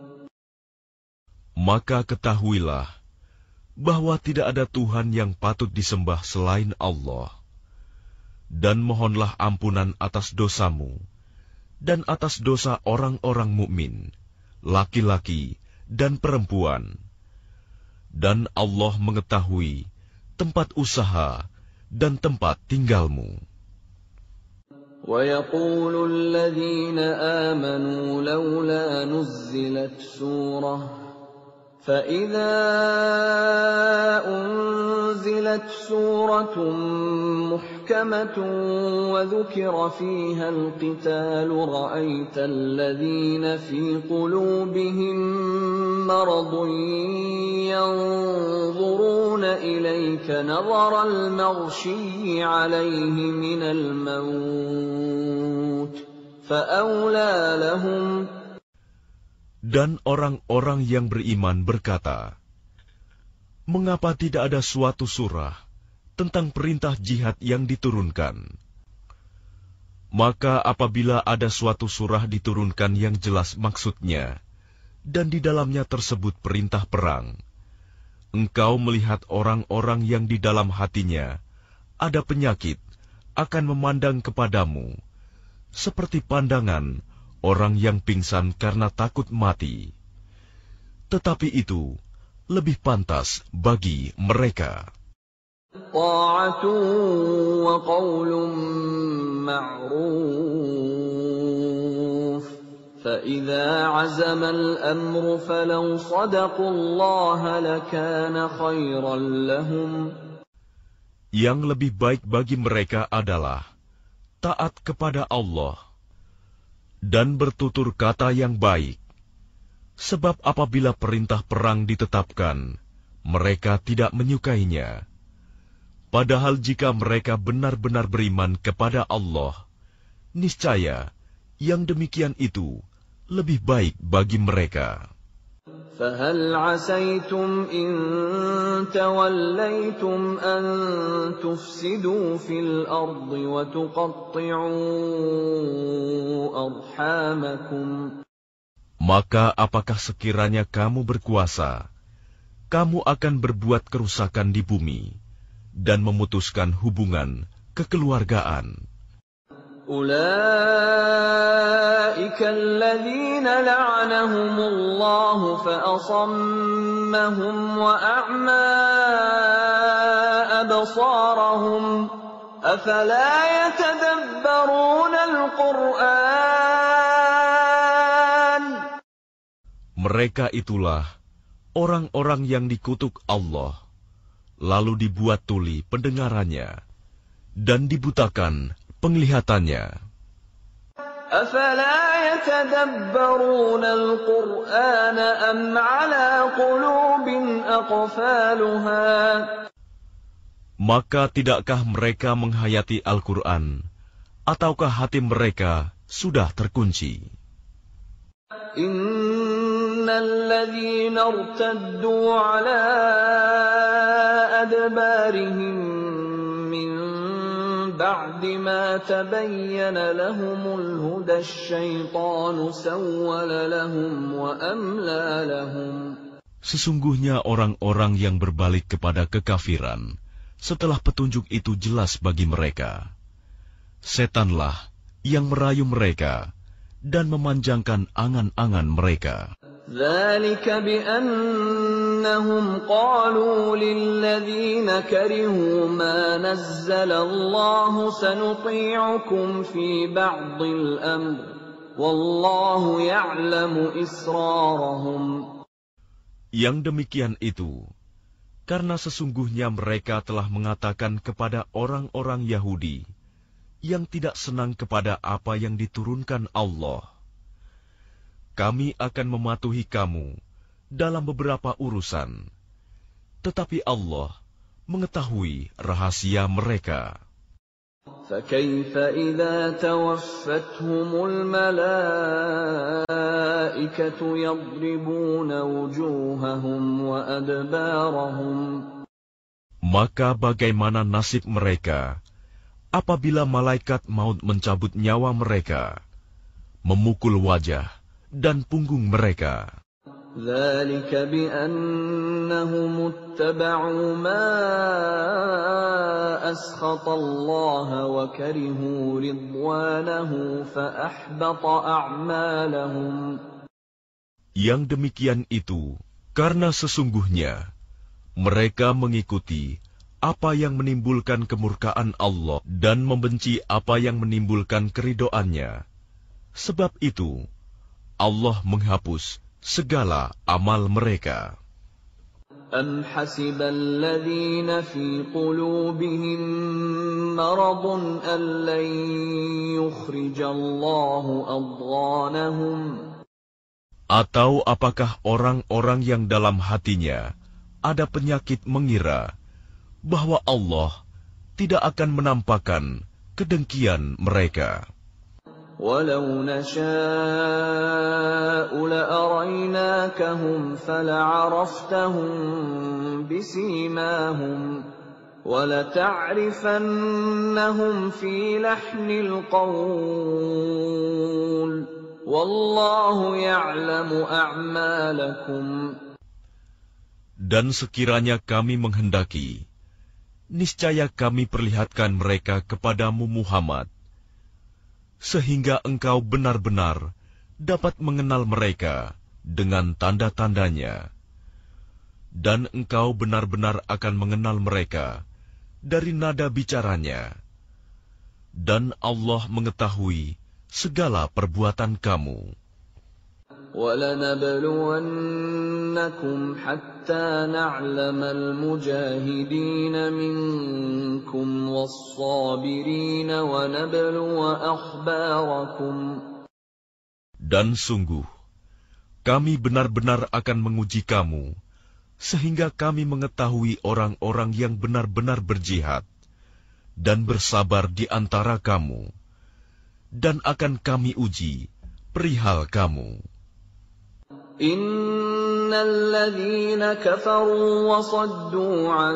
Maka ketahuilah bahwa tidak ada Tuhan yang patut disembah selain Allah. Dan mohonlah ampunan atas dosamu dan atas dosa orang-orang mukmin, laki-laki dan perempuan. Dan Allah mengetahui tempat usaha dan tempat tinggalmu. وَيَقُولُ الَّذِينَ آمَنُوا لَوْلَا نُزِّلَتْ سُورَةٌ فَإِذَا أُنزِلَتْ سُورَةٌ مُحْكَمَةٌ وَذُكِرَ فِيهَا الْقِتَالُ رَأَيْتَ الَّذِينَ فِي قُلُوبِهِم مَّرَضٌ يَنظُرُونَ إِلَيْكَ نَظَرَ الْمَغْشِيِّ عَلَيْهِ مِنَ الْمَوْتِ فَأَوْلَىٰ لَهُمْ. Dan orang-orang yang beriman berkata, mengapa tidak ada suatu surah tentang perintah jihad yang diturunkan? Maka apabila ada suatu surah diturunkan yang jelas maksudnya, dan di dalamnya tersebut perintah perang, engkau melihat orang-orang yang di dalam hatinya ada penyakit akan memandang kepadamu, seperti pandangan orang yang pingsan karena takut mati. Tetapi itu lebih pantas bagi mereka. طَاعَةٌ وَقَوْلٌ مَّعْرُوفٌ فَإِذَا عَزَمَ الْأَمْرُ فَلَوْ صَدَقُوا اللَّهَ لَكَانَ خَيْرًا لَّهُمْ. Yang lebih baik bagi mereka adalah taat kepada Allah dan bertutur kata yang baik. Sebab apabila perintah perang ditetapkan, mereka tidak menyukainya. Padahal jika mereka benar-benar beriman kepada Allah, niscaya yang demikian itu lebih baik bagi mereka. فهل عسيتم إن توليتم أن تفسدوا في الأرض وتقطعوا أرحامكم. Maka apakah sekiranya kamu berkuasa, kamu akan berbuat kerusakan di bumi dan memutuskan hubungan kekeluargaan. أولئك الذين لعنهم الله فأصمهم وأعمى أبصارهم أفلا يتدبرون القرآن. Mereka itulah orang-orang yang dikutuk Allah, lalu dibuat tuli pendengarannya dan dibutakan penglihatannya. أفلا يتدبرون القرآن أم على قلوب أقفالها. Maka tidakkah mereka menghayati Al-Quran, ataukah hati mereka sudah terkunci? إن الذين ارتدوا على أدبارهم من بعد ما تبين لهم الهدى الشيطان سول لهم وأملى لهم. Sesungguhnya orang-orang yang berbalik kepada kekafiran setelah petunjuk itu jelas bagi mereka, setanlah yang merayu mereka dan memanjangkan angan-angan mereka. ذلك بأنهم قالوا للذين كرهوا ما نزل الله سنطيعكم في بعض الأمر والله يعلم إسرارهم. Yang demikian itu karena sesungguhnya mereka telah mengatakan kepada orang-orang Yahudi yang tidak senang kepada apa yang diturunkan Allah, kami akan mematuhi kamu dalam beberapa urusan, tetapi Allah mengetahui rahasia mereka. فكيف إذا توفتهم الملائكة يضربون وجوههم وأدبارهم. Maka bagaimana nasib mereka apabila malaikat maut mencabut nyawa mereka, memukul wajah dan punggung mereka? ذلك بأنهم اتبعوا ما أسخط الله وكرهوا رضوانه فأحبط أعمالهم. Yang demikian itu karena sesungguhnya mereka mengikuti apa yang menimbulkan kemurkaan Allah dan membenci apa yang menimbulkan keridhoannya. Sebab itu Allah menghapus segala amal mereka. أم حسب الذين في قلوبهم مرض أن لن يخرج الله أضغانهم. Atau apakah orang-orang yang dalam hatinya ada penyakit mengira bahwa Allah tidak akan menampakkan kedengkian mereka? وَلَوْ نَشَاءُ لَأَرَيْنَاكَهُمْ فَلَعَرَفْتَهُمْ بِسِيمَاهُمْ وَلَتَعْرِفَنَّهُمْ فِي لَحْنِ الْقَوْلِ وَاللَّهُ يَعْلَمُ أَعْمَالَكُمْ. Dan sekiranya kami menghendaki, niscaya kami perlihatkan mereka kepadamu Muhammad, sehingga engkau benar-benar dapat mengenal mereka dengan tanda-tandanya. Dan engkau benar-benar akan mengenal mereka dari nada bicaranya. Dan Allah mengetahui segala perbuatan kamu. وَلَنَبْلُوَنَّكُمْ حَتَّى نَعْلَمَ الْمُجَاهِدِينَ مِنكُمْ وَالصَّابِرِينَ وَنَبْلُوَ أَخْبَارَكُمْ. Dan sungguh, kami benar-benar akan menguji kamu, sehingga kami mengetahui orang-orang yang benar-benar berjihad dan bersabar di antara kamu, dan akan kami uji perihal kamu. Innal ladzina kafaru wa saddu an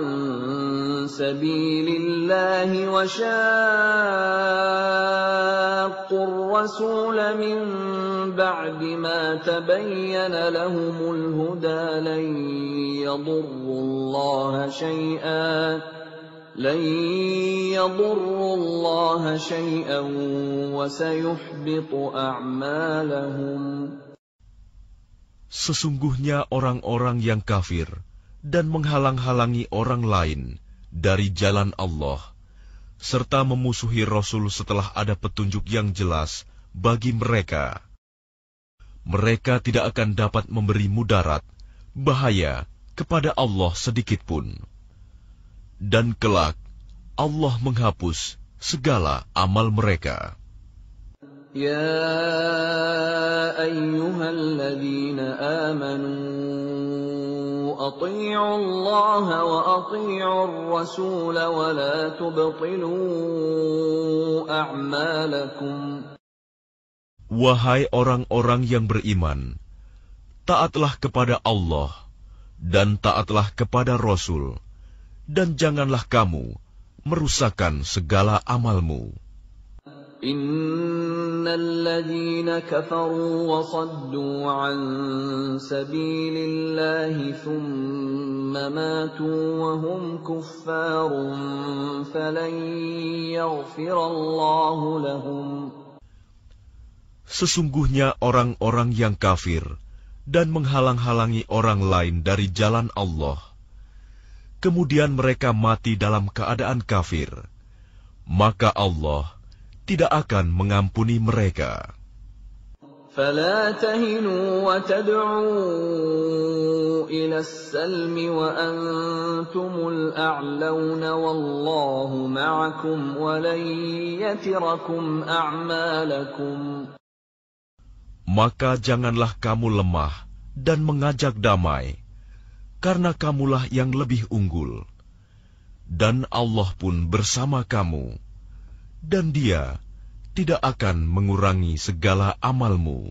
sabilillahi wa shaqqur rasula min ba'di ma tabayyana lahumul huda lan yadurrullaha syai'an lan yadurrullaha syai'an wa sayuhbitu a'malahum. Sesungguhnya orang-orang yang kafir dan menghalang-halangi orang lain dari jalan Allah, serta memusuhi Rasul setelah ada petunjuk yang jelas bagi mereka, mereka tidak akan dapat memberi mudarat, bahaya kepada Allah sedikitpun. Dan kelak, Allah menghapus segala amal mereka. Ya ayyuhalladzina amanu ati'u Allah wa ati'u ar-rasul wa la tubtilu a'malakum. Wahai orang-orang yang beriman, taatlah kepada Allah dan taatlah kepada Rasul, dan janganlah kamu merusakkan segala amalmu. Innal ladzina kafaru wa saddu an sabilillahi thumma matu wa hum kuffarun falan yaghfirallahu lahum. Sesungguhnya orang-orang yang kafir dan menghalang-halangi orang lain dari jalan Allah, kemudian mereka mati dalam keadaan kafir, maka Allah tidak akan mengampuni mereka. فَلَا تَهِنُوا وَتَدْعُوا إِلَى السَّلْمِ وَأَنْتُمُ الْأَعْلَوْنَ وَاللَّهُ مَعَكُمْ وَلَنْ يَتِرَكُمْ أَعْمَالَكُمْ. Maka janganlah kamu lemah dan mengajak damai, karena kamulah yang lebih unggul. Dan Allah pun bersama kamu, dan Dia tidak akan mengurangi segala amalmu.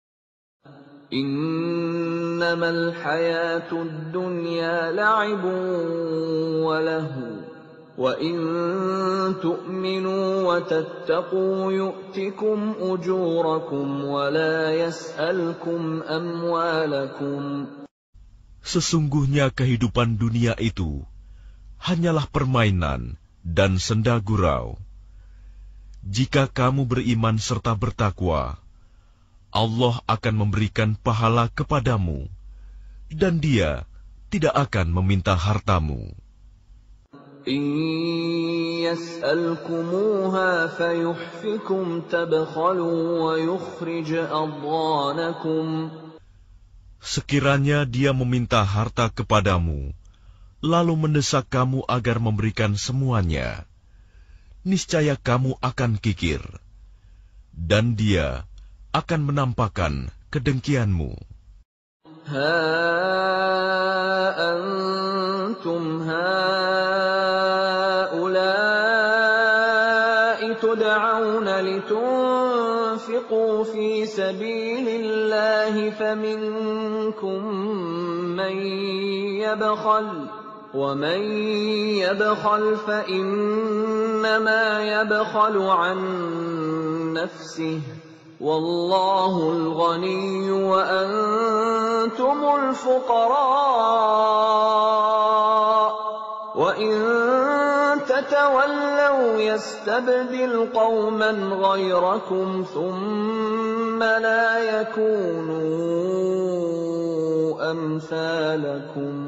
Innamal hayatud dunya la'ibun wa lahu, wa in tu'minu wa tattaqu yu'tikum ujurakum wa la yas'alkum amwalakum. Sesungguhnya kehidupan dunia itu hanyalah permainan dan senda gurau. Jika kamu beriman serta bertakwa, Allah akan memberikan pahala kepadamu, dan Dia tidak akan meminta hartamu. In yas'alkumuha fayuhfikum tabkhalu wa yukhrij adghanakum. Sekiranya Dia meminta harta kepadamu, lalu mendesak kamu agar memberikan semuanya, niscaya kamu akan kikir, dan Dia akan menampakkan kedengkianmu. Ha antum haula'i tud'auna litunfiqu fi sabilillahi faminkum man yabkhal وَمَنْ يَبْخَلْ فَإِنَّمَا يَبْخَلُ عَنْ نَفْسِهِ وَاللَّهُ الْغَنِيُّ وَأَنْتُمُ الْفُقَرَاءُ وَإِنْ تَتَوَلَّوْا يَسْتَبْدِلْ قَوْمًا غَيْرَكُمْ ثُمَّ لَا يَكُونُوا أَمْثَالَكُمْ.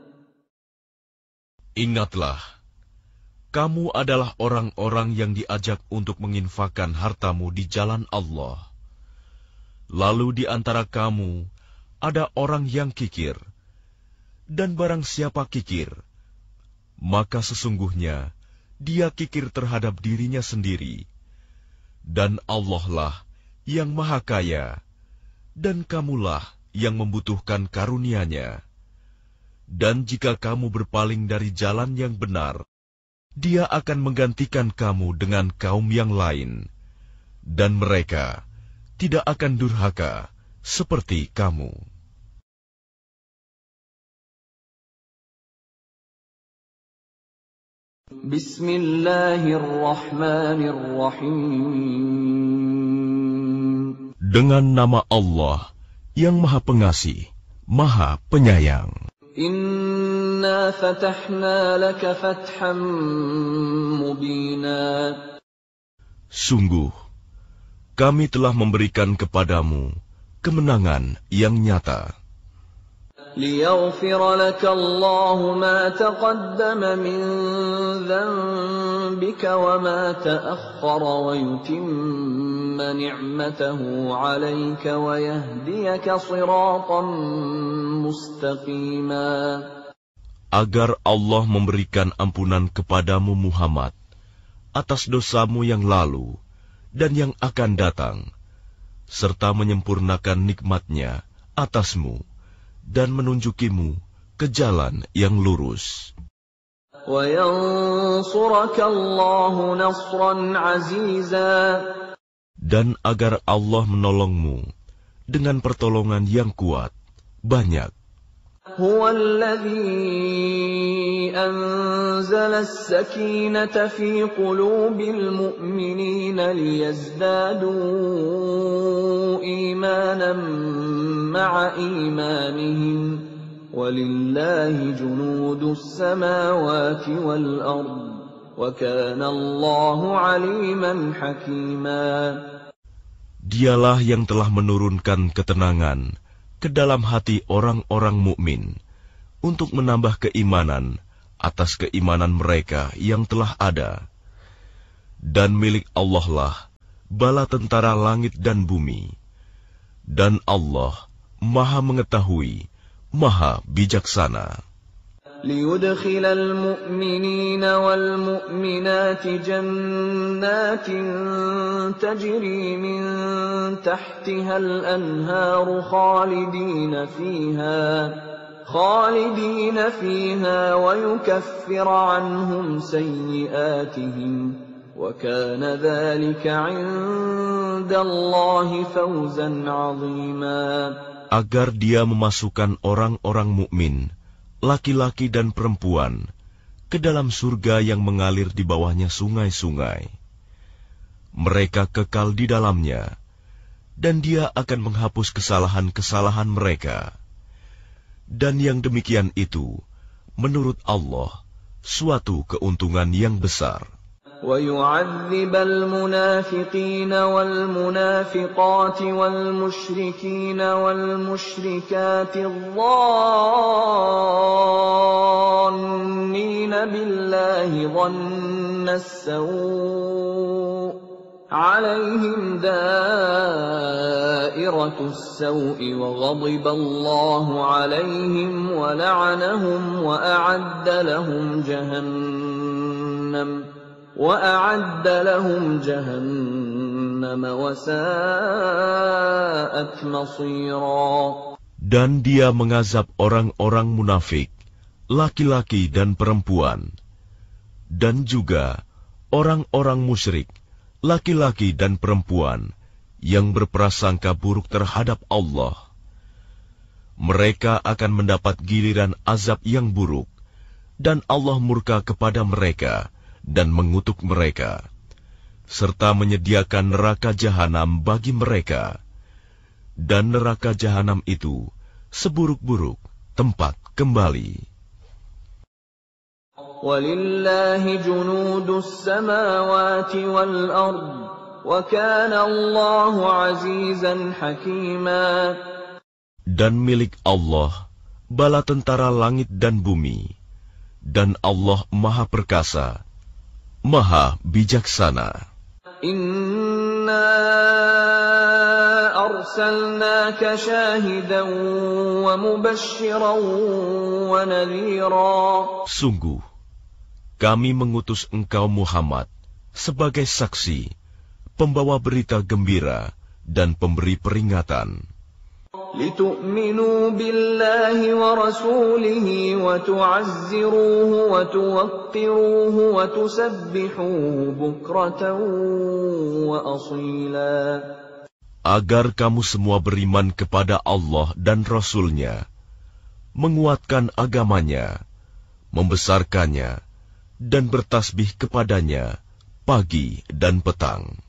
Ingatlah, kamu adalah orang-orang yang diajak untuk menginfakkan hartamu di jalan Allah. Lalu di antara kamu ada orang yang kikir, dan barang siapa kikir, maka sesungguhnya dia kikir terhadap dirinya sendiri, dan Allah lah yang Maha Kaya, dan kamulah yang membutuhkan karunia-Nya. Dan jika kamu berpaling dari jalan yang benar, Dia akan menggantikan kamu dengan kaum yang lain, dan mereka tidak akan durhaka seperti kamu. Bismillahirrahmanirrahim. Dengan nama Allah yang Maha Pengasih, Maha Penyayang. Inna fatahna laka fatham mubina. Sungguh, kami telah memberikan kepadamu kemenangan yang nyata. ليغفر لك الله ما تقدم من ذنبك وما تأخر ويتم نعمته عليك ويهديك صراطا مستقيما. Agar Allah memberikan ampunan kepadamu Muhammad atas dosamu yang lalu dan yang akan datang, serta menyempurnakan nikmat-Nya atasmu dan menunjukimu ke jalan yang lurus. Dan agar Allah menolongmu dengan pertolongan yang kuat, banyak. هو الذي أنزل السكينة في قلوب المؤمنين ليزدادوا إيمانا مع إيمانهم ولله جنود السماوات والأرض وكان الله عليما حكيما. Dialah yang telah menurunkan ketenangan ke dalam hati orang-orang mukmin untuk menambah keimanan atas keimanan mereka yang telah ada. Dan milik Allah lah bala tentara langit dan bumi. Dan Allah Maha mengetahui, Maha bijaksana. ليدخل المؤمنين والمؤمنات جنات تجري من تحتها الأنهار خالدين فيها خالدين فيها ويكفر عنهم سيئاتهم وكان ذلك عند الله فوزا عظيما. Agar Dia memasukkan orang-orang mukmin, laki-laki dan perempuan, ke dalam surga yang mengalir di bawahnya sungai-sungai. Mereka kekal di dalamnya, dan Dia akan menghapus kesalahan-kesalahan mereka. Dan yang demikian itu, menurut Allah, suatu keuntungan yang besar. وَيُعَذِّبَ الْمُنَافِقِينَ وَالْمُنَافِقَاتِ وَالْمُشْرِكِينَ وَالْمُشْرِكَاتِ الظَّانِّينَ بِاللَّهِ ظَنَّ السَّوْءِ عَلَيْهِمْ دَائِرَةُ السَّوْءِ وَغَضِبَ اللَّهُ عَلَيْهِمْ وَلَعَنَهُمْ وَأَعَدَّ لَهُمْ جَهَنَّمَ وَأَعَدَّ لَهُمْ جَهَنَّمَ وَسَاءَتْ مَصِيرًا. Dan Dia mengazab orang-orang munafik, laki-laki dan perempuan, dan juga orang-orang musyrik, laki-laki dan perempuan, yang berprasangka buruk terhadap Allah. Mereka akan mendapat giliran azab yang buruk, dan Allah murka kepada mereka dan mengutuk mereka, serta menyediakan neraka jahanam bagi mereka. Dan neraka jahanam itu seburuk-buruk tempat kembali. وَلِلَّهِ جُنُودُ السَّمَاوَاتِ وَالْأَرْضِ وَكَانَ اللَّهُ عَزِيزًا حَكِيمًا. Dan milik Allah bala tentara langit dan bumi, dan Allah Maha Perkasa, Maha bijaksana. Inna arsalnaka syahidan wa mubasysyiran wa nadhira. Sungguh, kami mengutus engkau Muhammad sebagai saksi, pembawa berita gembira dan pemberi peringatan. لِتُؤْمِنُوا بِاللَّهِ وَرَسُولِهِ وَتُعَزِّرُوهُ وَتُوَقِّرُوهُ وَتُسَبِّحُوهُ بُكْرَةً وَأَصِيلًا. Agar kamu semua beriman kepada Allah dan Rasul-Nya, menguatkan agamanya, membesarkannya, dan bertasbih kepadanya pagi dan petang.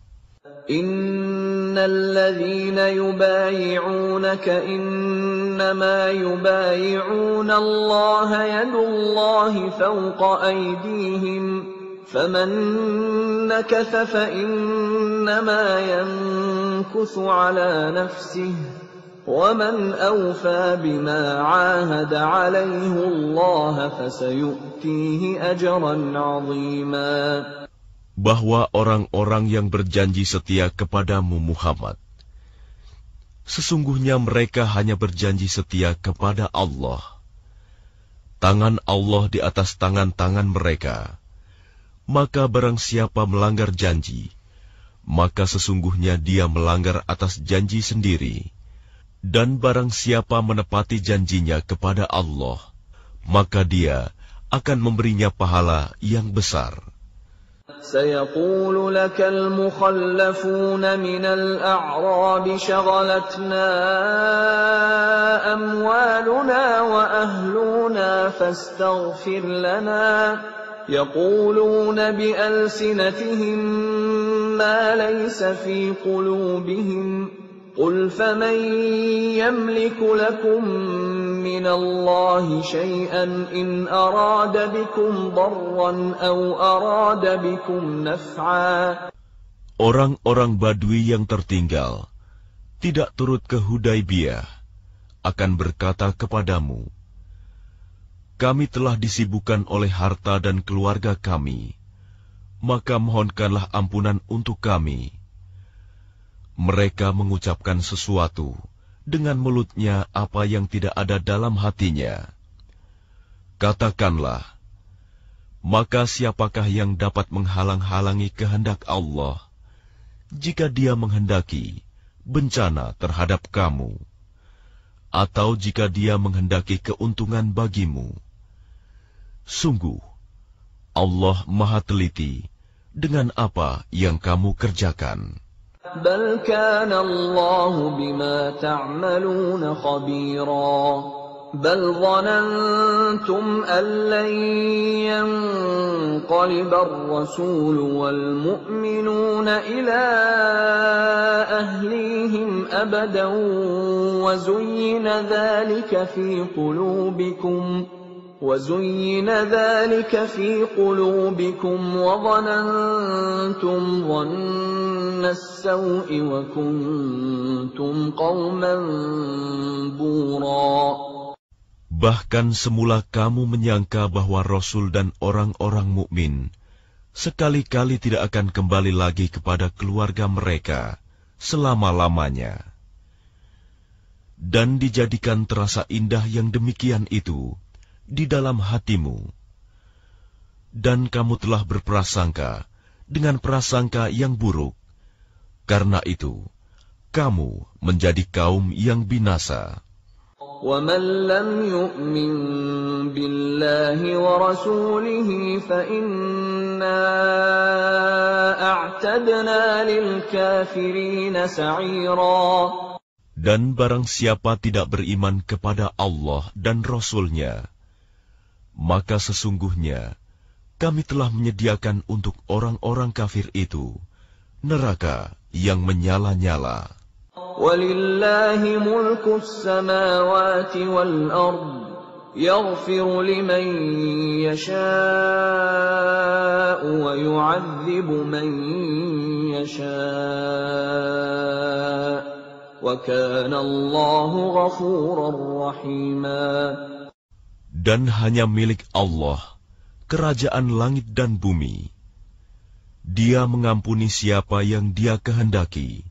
Innal ladzina yubayi'unaka innama yubayi'una Allah yadullahi fawqa aydihim faman nakatha fa innama yankuthu ala nafsihi wa man awfa bima 'ahada 'alayhi Allah fasayu'tihi ajran 'azima. Bahwa orang-orang yang berjanji setia kepadamu Muhammad, sesungguhnya mereka hanya berjanji setia kepada Allah. Tangan Allah di atas tangan-tangan mereka. Maka barang siapa melanggar janji, maka sesungguhnya dia melanggar atas janji sendiri. Dan barang siapa menepati janjinya kepada Allah, maka dia akan memberinya pahala yang besar. سيقول لك المخلفون من الأعراب شغلتنا أموالنا وأهلنا فاستغفر لنا يقولون بألسنتهم ما ليس في قلوبهم قل فمن يملك لكم من الله شيئا إن أراد بكم ضرا أو أراد بكم نفعا. Orang-orang Badui yang tertinggal, tidak turut ke Hudaibiyah, akan berkata kepadamu, kami telah disibukkan oleh harta dan keluarga kami, maka mohonkanlah ampunan untuk kami. Mereka mengucapkan sesuatu dengan mulutnya apa yang tidak ada dalam hatinya. Katakanlah, maka siapakah yang dapat menghalang-halangi kehendak Allah, jika Dia menghendaki bencana terhadap kamu, atau jika Dia menghendaki keuntungan bagimu? Sungguh, Allah Maha Teliti dengan apa yang kamu kerjakan. بل كان الله بما تعملون خبيرا بل ظننتم أن لن ينقلب الرسول والمؤمنون إلى أهليهم أبدا وزين ذلك في قلوبكم وَزُيِّنَ ذَلِكَ فِي قُلُوبِكُمْ وَظَنَنْتُمْ ظَنَّ السَّوْءِ وَكُنْتُمْ قَوْمًا بُورًا. Bahkan semula kamu menyangka bahwa Rasul dan orang-orang mukmin sekali-kali tidak akan kembali lagi kepada keluarga mereka selama-lamanya. Dan dijadikan terasa indah yang demikian itu di dalam hatimu, dan kamu telah berprasangka dengan prasangka yang buruk. Karena itu, kamu menjadi kaum yang binasa. وَمَنْ لَمْ يُؤْمِنْ بِاللَّهِ وَرَسُولِهِ فَإِنَّا أَعْتَدْنَا لِلْكَافِرِينَ سَعِيرًا. Dan barang siapa tidak beriman kepada Allah dan Rasul-Nya, maka sesungguhnya kami telah menyediakan untuk orang-orang kafir itu neraka yang menyala-nyala. Walillahi mulkus samawati wal ard yaghfiru liman yasha'u wa yu'adzibu man yasha' wa kana Allahu ghafurar rahima. Dan hanya milik Allah kerajaan langit dan bumi. Dia mengampuni siapa yang Dia kehendaki,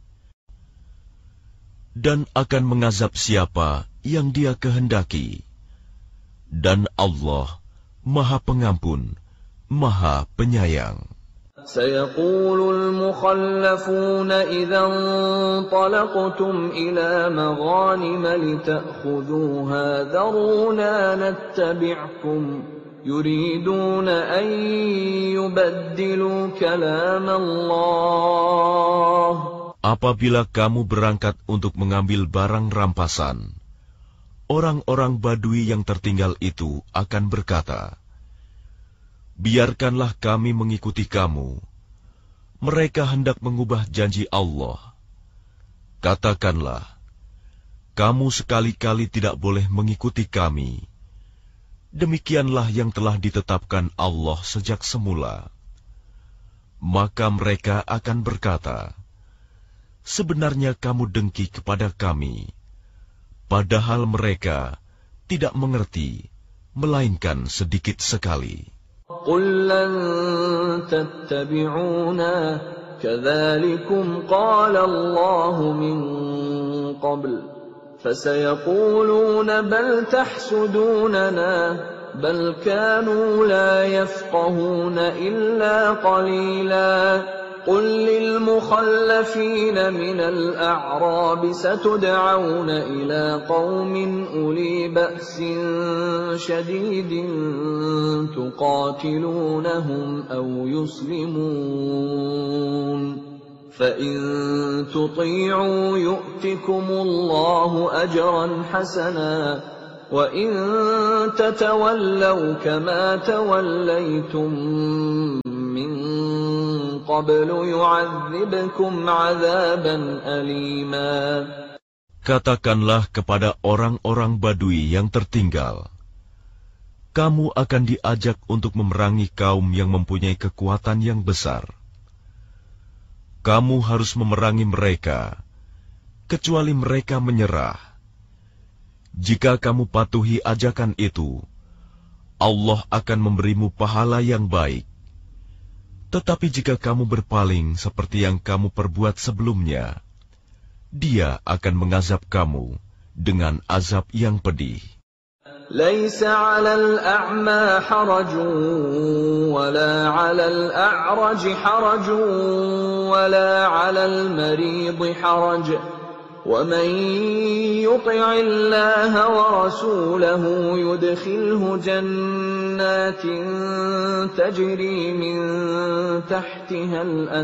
dan akan mengazab siapa yang Dia kehendaki. Dan Allah Maha Pengampun, Maha Penyayang. سيقول المخلفون إذا انطلقتم إلى مغانم لتأخذوها ذرونا نتبعكم يريدون أن يبدلوا كلام الله. Apabila kamu berangkat untuk mengambil barang rampasan, orang-orang Badui yang tertinggal itu akan berkata, biarkanlah kami mengikuti kamu. Mereka hendak mengubah janji Allah. Katakanlah, kamu sekali-kali tidak boleh mengikuti kami. Demikianlah yang telah ditetapkan Allah sejak semula. Maka mereka akan berkata, sebenarnya kamu dengki kepada kami, padahal mereka tidak mengerti, melainkan sedikit sekali. قُل لَّن تَتَّبِعُونَا كَذَٰلِكُمْ قَالَ اللَّهُ مِن قَبْلُ فَسَيَقُولُونَ بَلْ تَحْسُدُونَنَا بَلْ كَانُوا لَا يَفْقَهُونَ إِلَّا قَلِيلًا قُل لِّلْمُخَلَّفِينَ مِنَ الْأَعْرَابِ سَتُدْعَوْنَ إِلَىٰ قَوْمٍ أُولِي بَأْسٍ شَدِيدٍ تُقَاتِلُونَهُمْ أَوْ يُسْلِمُونَ فَإِن تُطِيعُوا يُؤْتِكُمُ اللَّهُ أَجْرًا حَسَنًا وَإِن تَتَوَلَّوْا كَمَا تَوَلَّيْتُم مِّن قَبْلُ يُعَذِّبْكُمْ عَذَابًا أَلِيمًا. Katakanlah kepada orang-orang Badui yang tertinggal, kamu akan diajak untuk memerangi kaum yang mempunyai kekuatan yang besar. Kamu harus memerangi mereka, kecuali mereka menyerah. Jika kamu patuhi ajakan itu, Allah akan memberimu pahala yang baik. Tetapi jika kamu berpaling seperti yang kamu perbuat sebelumnya, Dia akan mengazab kamu dengan azab yang pedih. لَيْسَ عَلَى الْأَعْمَى حَرَجٌ وَلَا عَلَى الْأَعْرَجِ حَرَجٌ وَلَا عَلَى الْمَرِيضِ حَرَجٌ وَمَن يُطِعِ اللَّهَ وَرَسُولَهُ يُدْخِلْهُ جَنَّاتٍ تَجْرِي مِن تَحْتِهَا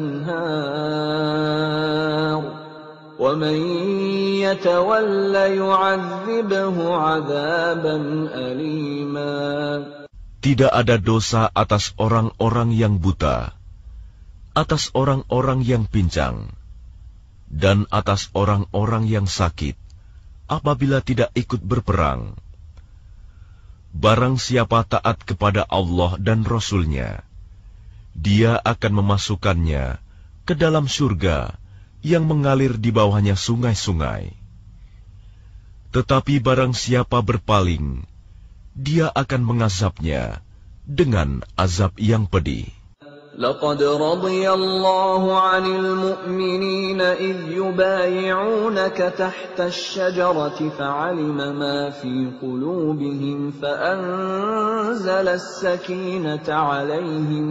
الْأَنْهَارُ وَمَن يَتَوَلَّ يُعَذِّبْهُ عَذَابًا أَلِيمًا. Tidak ada dosa atas orang-orang yang buta, atas orang-orang yang pincang, dan atas orang-orang yang sakit, apabila tidak ikut berperang. Barang siapa taat kepada Allah dan Rasul-Nya, Dia akan memasukkannya ke dalam surga yang mengalir di bawahnya sungai-sungai. Tetapi barang siapa berpaling, Dia akan mengazabnya dengan azab yang pedih. لَقَدْ رَضِيَ اللَّهُ عَنِ الْمُؤْمِنِينَ إِذْ يُبَايِعُونَكَ تَحْتَ الشَّجَرَةِ فَعَلِمَ مَا فِي قُلُوبِهِمْ فَأَنزَلَ السَّكِينَةَ عَلَيْهِمْ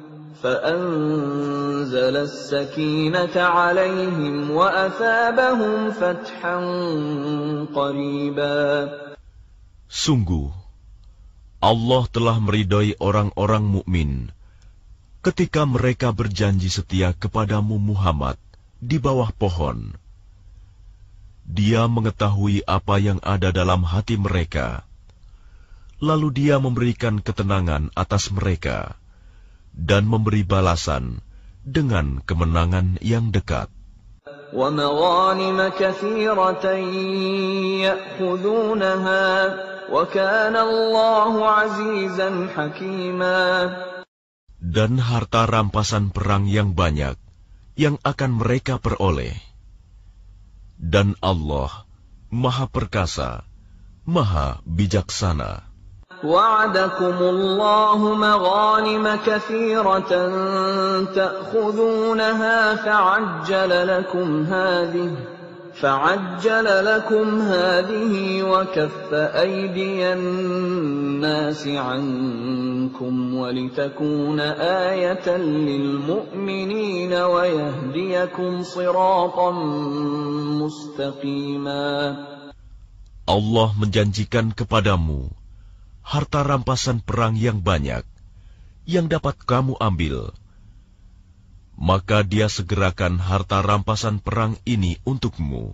فَأَنزَلَ السَّكِينَةَ عَلَيْهِمْ وَأَثَابَهُمْ فَتْحًا قَرِيبًا. Sungguh, Allah telah meridai orang-orang mukmin ketika mereka berjanji setia kepadamu Muhammad di bawah pohon. Dia mengetahui apa yang ada dalam hati mereka, lalu Dia memberikan ketenangan atas mereka dan memberi balasan dengan kemenangan yang dekat. وَمَغَانِمَ كَثِيرَةً يَأْخُذُونَهَا وَكَانَ اللَّهُ عَزِيزًا حَكِيمًا. Dan harta rampasan perang yang banyak yang akan mereka peroleh. Dan Allah Maha Perkasa, Maha Bijaksana. وَعَدَكُمُ اللَّهُ مَغَانِمَ كَثِيرَةً تَأْخُذُونَهَا فَعَجَّلَ لَكُمْ هَٰذِهِ فَعَجَّلَ لَكُمْ هَٰذِهِ وَكَفَّ أَيْدِيَ النَّاسِ عَنكُمْ وَلِتَكُونَ آيَةً لِّلْمُؤْمِنِينَ وَيَهْدِيَكُمْ صِرَاطًا مُّسْتَقِيمًا. Allah menjanjikan kepadamu harta rampasan perang yang banyak yang dapat kamu ambil. Maka Dia segerakan harta rampasan perang ini untukmu.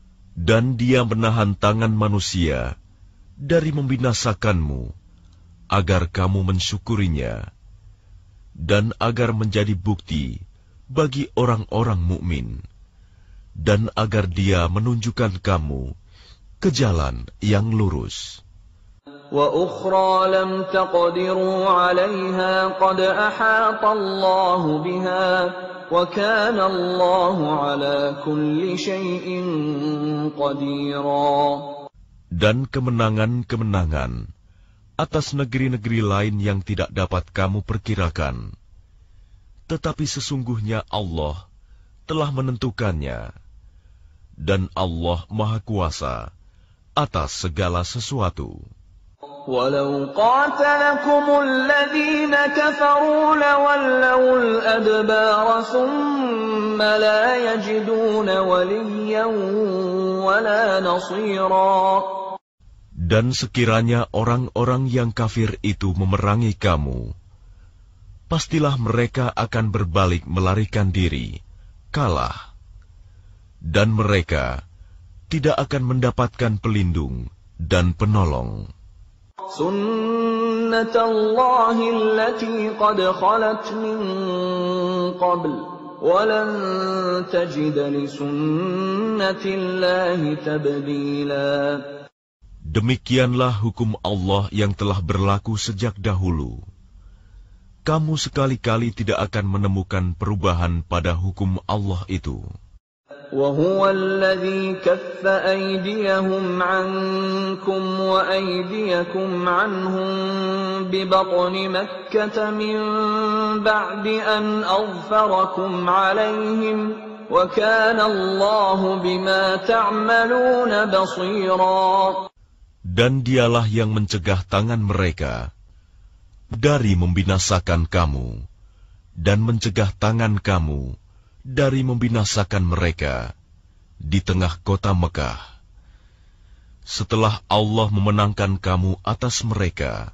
Dan Dia menahan tangan manusia dari membinasakanmu agar kamu mensyukurinya, dan agar menjadi bukti bagi orang-orang mukmin, dan agar Dia menunjukkan kamu ke jalan yang lurus. وَأُخْرَى لَمْ تَقْدِرُوا عَلَيْهَا قَدْ أَحَاطَ اللَّهُ بِهَا وَكَانَ اللَّهُ عَلَى كُلِّ شَيْءٍ قَدِيرًا. Dan kemenangan-kemenangan atas negeri-negeri lain yang tidak dapat kamu perkirakan, tetapi sesungguhnya Allah telah menentukannya, dan Allah Maha Kuasa atas segala sesuatu. وَلَوْ قَاتَلَكُمُ الَّذِينَ كَفَرُوا لَوَلَّوُا الْأَدْبَارَ ثُمَّ لَا يَجِدُونَ وَلِيًّا وَلَا نَصِيرًا. Dan sekiranya orang-orang yang kafir itu memerangi kamu, pastilah mereka akan berbalik melarikan diri, kalah, dan mereka tidak akan mendapatkan pelindung dan penolong. سُنَّةَ اللَّهِ الَّتِي قَدْ خَلَتْ مِن قَبْلُ وَلَن تَجِدَ لِسُنَّةِ اللَّهِ تَبْدِيلًا. Demikianlah hukum Allah yang telah berlaku sejak dahulu. Kamu sekali-kali tidak akan menemukan perubahan pada hukum Allah itu. وَهُوَ الَّذِي كَفَّ أَيْدِيَهُمْ عَنكُمْ وَأَيْدِيَكُمْ عَنْهُمْ بِبَطْنِ مَكَّةَ مِنْ بَعْدِ أَنْ أَظْفَرَكُمْ عَلَيْهِمْ وَكَانَ اللَّهُ بِمَا تَعْمَلُونَ بَصِيرًا. Dan Dialah yang mencegah tangan mereka dari membinasakan kamu, dan mencegah tangan kamu dari membinasakan mereka di tengah kota Mekah, setelah Allah memenangkan kamu atas mereka.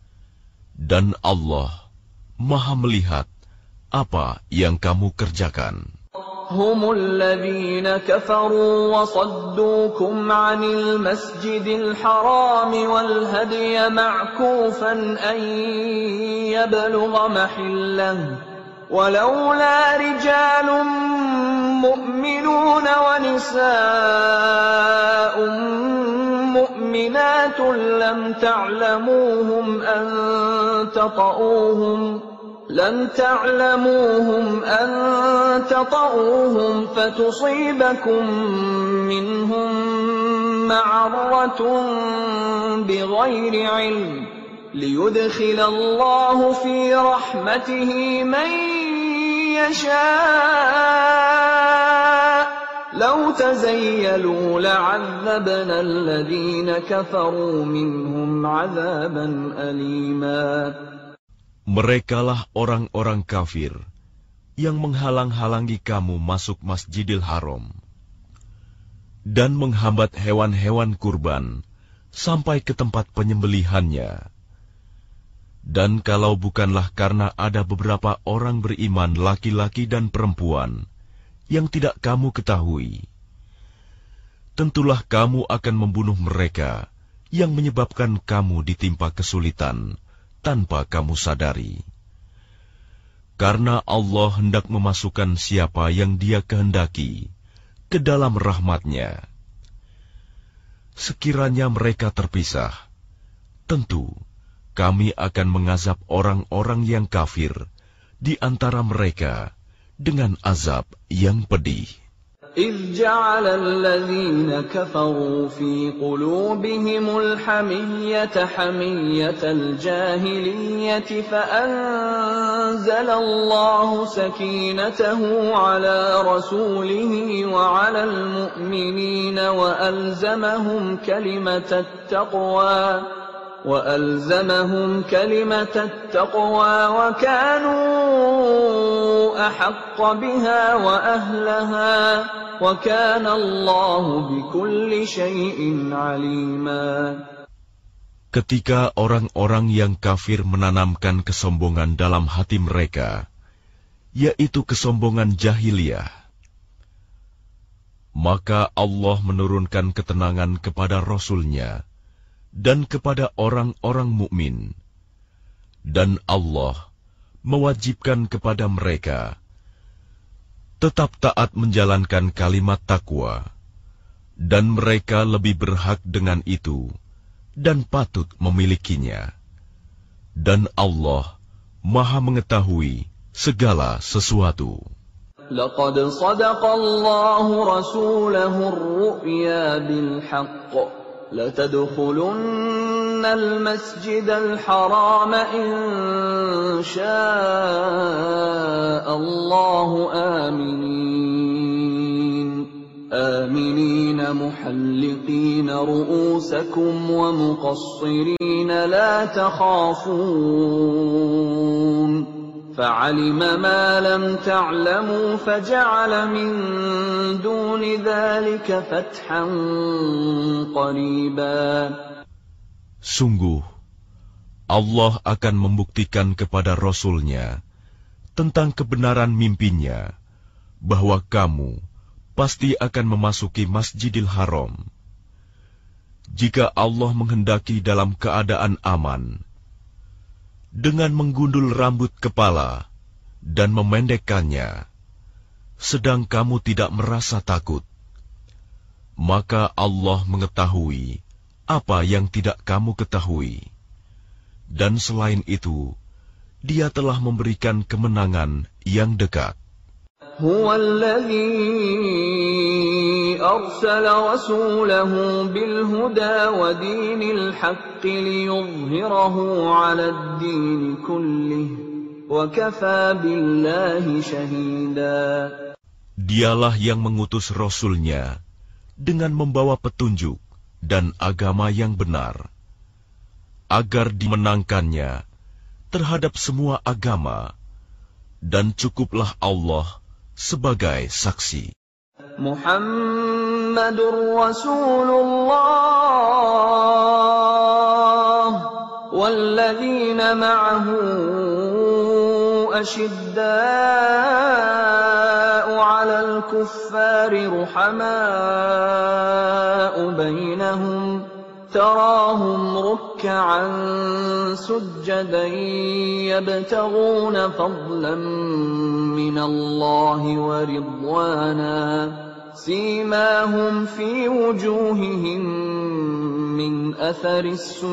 Dan Allah Maha melihat apa yang kamu kerjakan. هم الذين كفروا وصدوكم عن المسجد الحرام والهدي معكوفا أن يبلغ محله ولولا رجال مؤمنون ونساء مؤمنات لم تعلموهم أن تطؤوهم لم تعلموهم أن تطؤوهم فتصيبكم منهم معرة بغير علم ليدخل الله في رحمته من يشاء لو تزيلوا لعذبنا الذين كفروا منهم عذابا أليما. Merekalah orang-orang kafir yang menghalang-halangi kamu masuk Masjidil Haram dan menghambat hewan-hewan kurban sampai ke tempat penyembelihannya. Dan kalau bukanlah karena ada beberapa orang beriman laki-laki dan perempuan yang tidak kamu ketahui, tentulah kamu akan membunuh mereka yang menyebabkan kamu ditimpa kesulitan tanpa kamu sadari. Karena Allah hendak memasukkan siapa yang Dia kehendaki ke dalam rahmat-Nya. Sekiranya mereka terpisah, tentu kami akan mengazab orang-orang yang kafir di antara mereka dengan azab yang pedih. إذ جعل الذين كفروا في قلوبهم الحمية حمية الجاهلية فأنزل الله سكينته على رسوله وعلى المؤمنين وألزمهم كلمة التقوى وألزمهم كلمة التقوى وكانوا أحق بها وأهلها وكان الله بكل شيء عليما. Ketika orang-orang yang kafir menanamkan kesombongan dalam hati mereka, yaitu kesombongan jahiliyah, maka Allah menurunkan ketenangan kepada Rasul-Nya dan kepada orang-orang mukmin, Dan Allah mewajibkan kepada mereka tetap taat menjalankan kalimat takwa, dan mereka lebih berhak dengan itu dan patut memilikinya. Dan Allah Maha mengetahui segala sesuatu. لقد صدق الله رسوله الرؤيا بالحق لتدخلن المسجد الحرام إن شاء الله آمنين آمنين محلقين رؤوسكم ومقصرين لا تخافون فعلم ما لم تعلموا فجعل من دون ذلك فتحا قريبا. Sungguh, Allah akan membuktikan kepada Rasul-Nya tentang kebenaran mimpinya bahwa kamu pasti akan memasuki Masjidil Haram. Jika Allah menghendaki dalam keadaan aman, dengan menggundul rambut kepala dan memendekkannya, sedang kamu tidak merasa takut, maka Allah mengetahui apa yang tidak kamu ketahui. Dan selain itu, Dia telah memberikan kemenangan yang dekat. هو الذي أرسل رسوله بالهدى ودين الحق ليظهره على الدين كله وكفى بالله شهيدا. Dialah yang mengutus Rasul-Nya dengan membawa petunjuk dan agama yang benar, agar dimenangkannya terhadap semua agama, dan cukuplah Allah sebagai saksi. Muhammadur Rasulullah walladzina ma'ahu ashidda'u 'alal kuffari ruhama'u bainahum تراهم ركعا سجدا يبتغون فضلا من الله ورضوانا سيماهم في وجوههم من أثر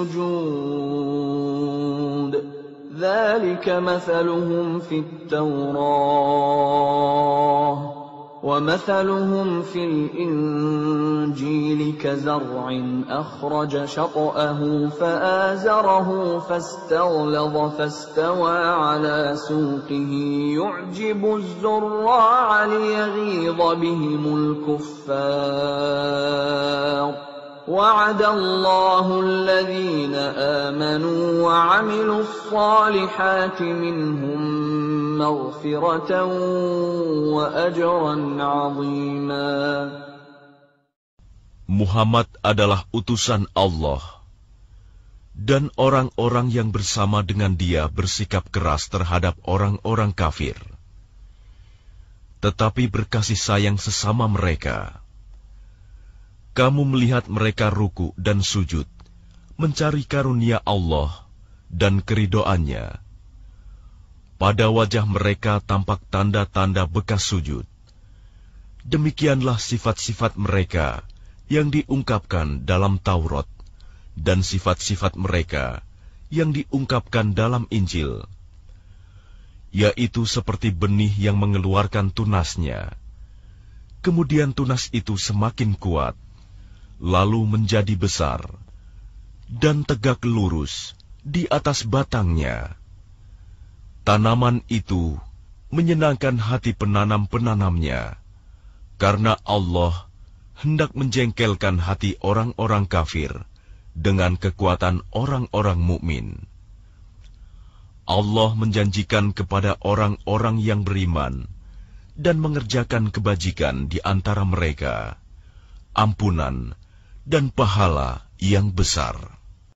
السجود ذلك مثلهم في التوراة ومثلهم في الإنجيل كزرع أخرج شطأه فآزره فاستغلظ فاستوى على سوقه يعجب الزراع ليغيظ بهم الكفار وعد الله الذين آمنوا وعملوا الصالحات منهم مغفرة وأجرا عظيما. Muhammad adalah utusan Allah, dan orang-orang yang bersama dengan dia bersikap keras terhadap orang-orang kafir, tetapi berkasih sayang sesama mereka. Kamu melihat mereka ruku dan sujud, mencari karunia Allah dan keridoannya. Pada wajah mereka tampak tanda-tanda bekas sujud. Demikianlah sifat-sifat mereka yang diungkapkan dalam Taurat, dan sifat-sifat mereka yang diungkapkan dalam Injil, yaitu seperti benih yang mengeluarkan tunasnya. Kemudian tunas itu semakin kuat, lalu menjadi besar, dan tegak lurus di atas batangnya. Tanaman itu menyenangkan hati penanam-penanamnya, karena Allah hendak menjengkelkan hati orang-orang kafir dengan kekuatan orang-orang mukmin. Allah menjanjikan kepada orang-orang yang beriman dan mengerjakan kebajikan di antara mereka ampunan dan pahala yang besar.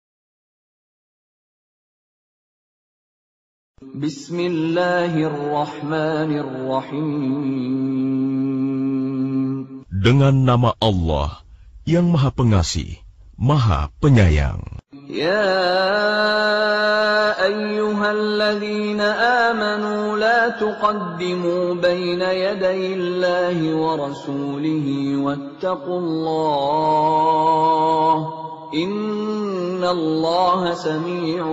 Bismillahirrahmanirrahim. Dengan nama Allah yang Maha Pengasih, Maha Penyayang. Ya أيها الذين آمنوا لا تقدموا بين يدي الله ورسوله واتقوا الله إن الله سميع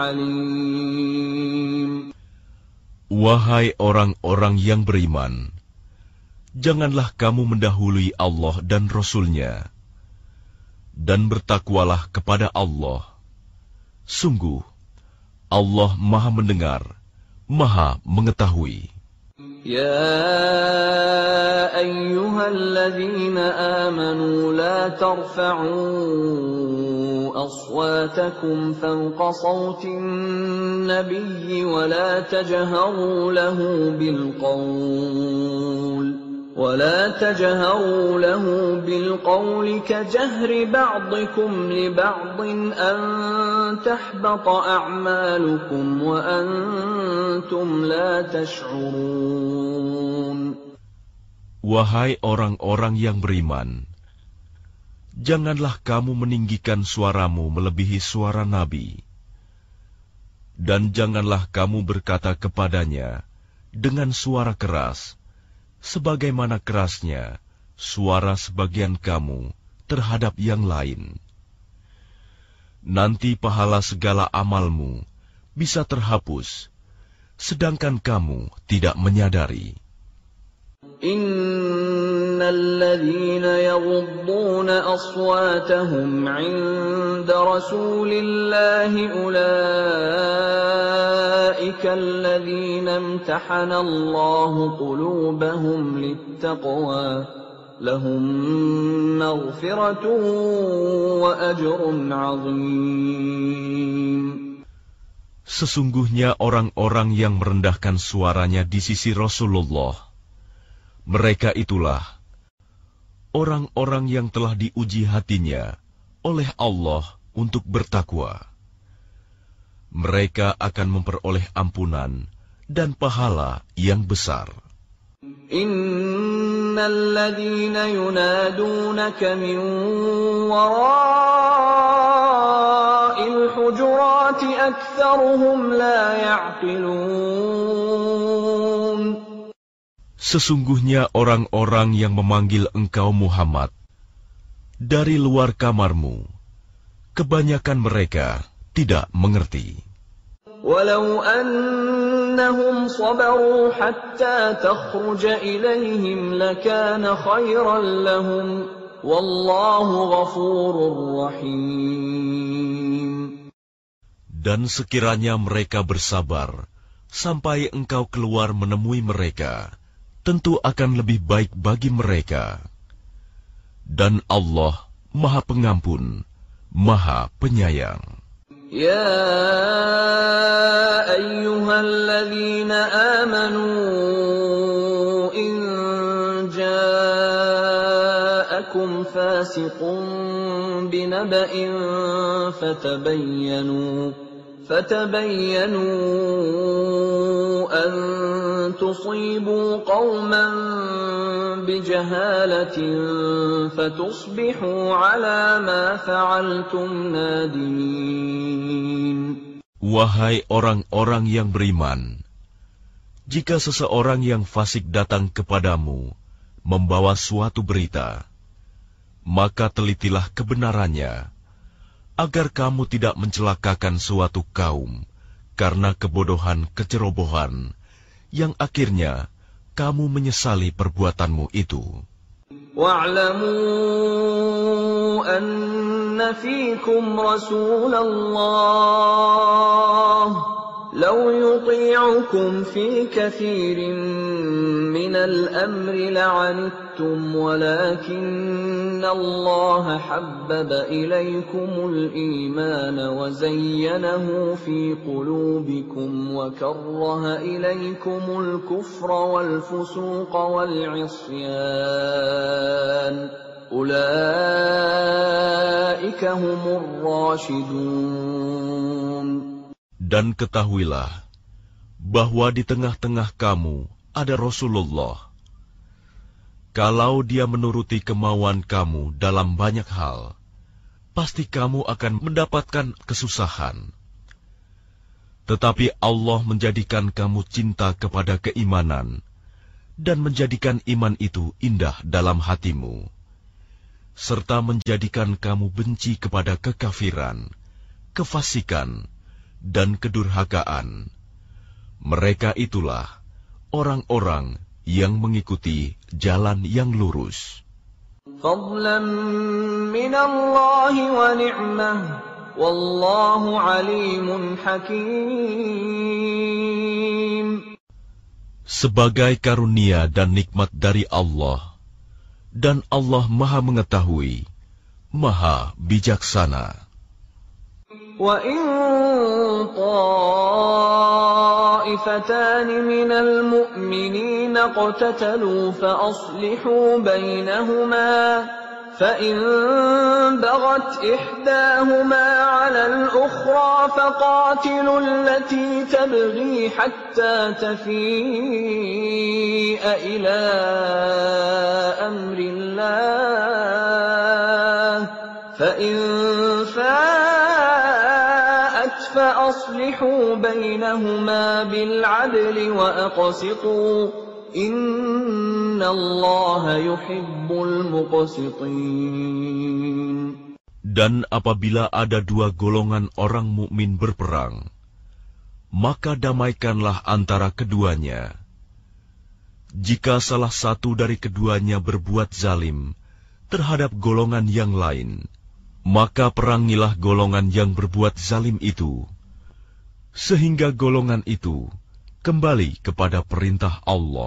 عليم. Wahai orang-orang yang beriman, janganlah kamu mendahului Allah dan Rasul-Nya, dan bertakwalah kepada Allah. Sungguh, Allah Maha Mendengar, Maha Mengetahui. يا أيها الذين آمنوا لا ترفعوا أصواتكم فوق صوت النبي ولا تجهروا له بالقول ولا تجهروا له بالقول كجهر بعضكم لبعض أن تحبط أعمالكم وأنتم لا تشعرون. Wahai orang-orang yang beriman, janganlah kamu meninggikan suaramu melebihi suara Nabi, dan janganlah kamu berkata kepadanya dengan suara keras, sebagaimana kerasnya suara sebagian kamu terhadap yang lain. Nanti pahala segala amalmu bisa terhapus, sedangkan kamu tidak menyadari. Innalladzina yaghudduna aswatahum 'inda rasulillahi ulaika alladzina imtahana Allahu qulubahum littaqwa lahum maghfiratun wa ajrun 'azim. Sesungguhnya orang-orang yang merendahkan suaranya di sisi Rasulullah, mereka itulah orang-orang yang telah diuji hatinya oleh Allah untuk bertakwa. Mereka akan memperoleh ampunan dan pahala yang besar. Innal ladzina yunadunaka min wara'il hujurati aktsaruhum la ya'qilun. Sesungguhnya orang-orang yang memanggil engkau Muhammad dari luar kamarmu, kebanyakan mereka tidak mengerti. Walau annahum sabaru hatta takhruja ilaihim lakana khairan lahum wallahu ghafurur rahim. Dan sekiranya mereka bersabar sampai engkau keluar menemui mereka, tentu akan lebih baik bagi mereka. Dan Allah Maha Pengampun, Maha Penyayang. Ya ayyuhalladzina amanu in ja'akum fasiqun binaba'in fatabayyanu فتبينوا أن تصيبوا قوما بجهالة فتصبحوا على ما فعلتم نادمين. Wahai orang-orang yang beriman, jika seseorang yang fasik datang kepadamu membawa suatu berita, maka telitilah kebenarannya, agar kamu tidak mencelakakan suatu kaum karena kebodohan kecerobohan, yang akhirnya kamu menyesali perbuatanmu itu. Wa'lamu anna fiikum Rasulullah law yuti'ukum fi kathirin minal amri la'anittum walakinna Allah habbaba ilaykumul iman wa zayyanahu fi qulubikum wa karraha ilaykumul kufra wal fusuqa wal 'isyan ulaika humur rasyidun. Dan ketahuilah bahwa di tengah-tengah kamu ada Rasulullah. Kalau dia menuruti kemauan kamu dalam banyak hal, pasti kamu akan mendapatkan kesusahan. Tetapi Allah menjadikan kamu cinta kepada keimanan dan menjadikan iman itu indah dalam hatimu, serta menjadikan kamu benci kepada kekafiran, kefasikan, dan kedurhakaan. Mereka itulah orang-orang yang mengikuti jalan yang lurus. Fadlan minallahi wa ni'mah, wallahu alimun hakim. Sebagai karunia dan nikmat dari Allah, dan Allah Maha Mengetahui, Maha Bijaksana. Wa in ta'ifatan minal mu'minina qatatalu fa aslihu bainahuma fa in baghat ihdahuma 'ala al-ukhra faqatilu allati tabghi hatta tafi'a ila amri Allah fa in فَأَصْلِحُوا بَيْنَهُمَا بِالْعَدْلِ وَأَقْسِطُوا إِنَّ اللَّهَ يُحِبُّ الْمُقْسِطِينَ. Dan apabila ada dua golongan orang mukmin berperang, maka damaikanlah antara keduanya. Jika salah satu dari keduanya berbuat zalim terhadap golongan yang lain, maka perangilah golongan yang berbuat zalim itu, sehingga golongan itu kembali kepada perintah Allah.